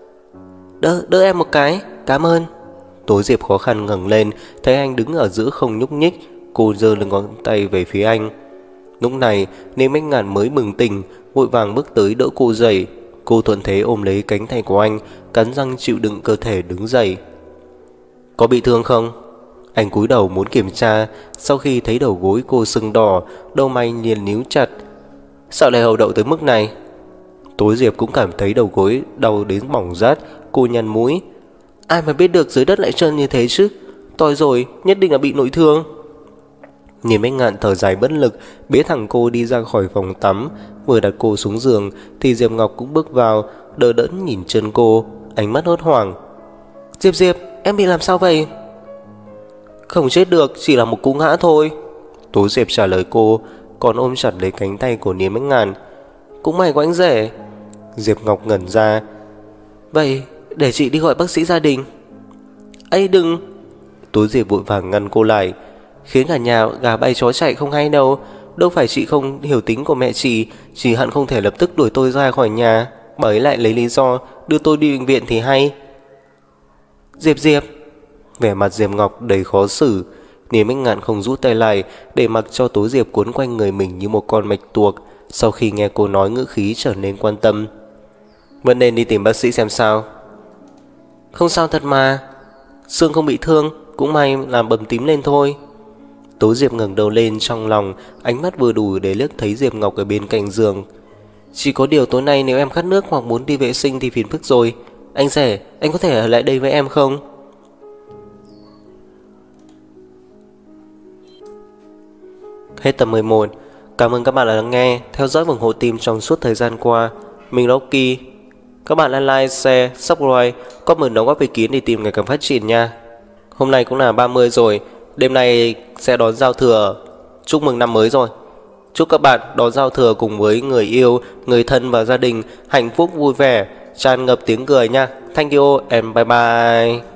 Đỡ em một cái, cảm ơn. Tố Diệp khó khăn ngẩng lên, thấy anh đứng ở giữa không nhúc nhích. Cô giơ lưng ngón tay về phía anh. Lúc này Niêm Bách Ngàn mới bừng tỉnh, vội vàng bước tới đỡ cô dậy. Cô thuận thế ôm lấy cánh tay của anh, cắn răng chịu đựng cơ thể đứng dậy. Có bị thương không? Anh cúi đầu muốn kiểm tra. Sau khi thấy đầu gối cô sưng đỏ, đầu mày liền níu chặt. Sao lại hầu đậu tới mức này? Tố Diệp cũng cảm thấy đầu gối đau đến bỏng rát. Cô nhăn mũi. Ai mà biết được dưới đất lại trơn như thế chứ. Tội rồi, nhất định là bị nội thương. Niêm Bách Ngạn thở dài bất lực, bế thẳng cô đi ra khỏi phòng tắm. Vừa đặt cô xuống giường thì Diệp Ngọc cũng bước vào, đờ đẫn nhìn chân cô, ánh mắt hốt hoảng. Diệp Diệp, em bị làm sao vậy? Không chết được, chỉ là một cú ngã thôi. Tố Diệp trả lời cô, còn ôm chặt lấy cánh tay của Niêm Bách Ngạn. Cũng may của anh rể. Diệp Ngọc ngẩn ra. Vậy để chị đi gọi bác sĩ gia đình. Ây đừng. Tố Diệp vội vàng ngăn cô lại. Khiến cả nhà gà bay chó chạy không hay đâu. Đâu phải chị không hiểu tính của mẹ chị hận không thể lập tức đuổi tôi ra khỏi nhà, bà ấy lại lấy lý do đưa tôi đi bệnh viện thì hay. Diệp Diệp. Vẻ mặt Diệp Ngọc đầy khó xử. Niêm Bách Ngạn không rút tay lại, để mặc cho Tố Diệp cuốn quanh người mình như một con mạch tuộc. Sau khi nghe cô nói, ngữ khí trở nên quan tâm. Vẫn nên đi tìm bác sĩ xem sao. Không sao thật mà, xương không bị thương, cũng may làm bầm tím lên thôi. Tố Diệp ngẩng đầu lên, trong lòng ánh mắt vừa đủ để liếc thấy Diệp Ngọc ở bên cạnh giường. Chỉ có điều tối nay nếu em khát nước hoặc muốn đi vệ sinh thì phiền phức rồi. Anh rể, anh có thể ở lại đây với em không? Hết tập 11. Cảm ơn các bạn đã lắng nghe, theo dõi và ủng hộ team trong suốt thời gian qua. Mình Rocky. Các bạn hãy like, share, subscribe, comment đóng góp ý kiến để team ngày càng phát triển nha. Hôm nay cũng là 30 rồi, đêm nay sẽ đón giao thừa. Chúc mừng năm mới rồi. Chúc các bạn đón giao thừa cùng với người yêu, người thân và gia đình hạnh phúc vui vẻ, tràn ngập tiếng cười nha. Thank you and bye bye.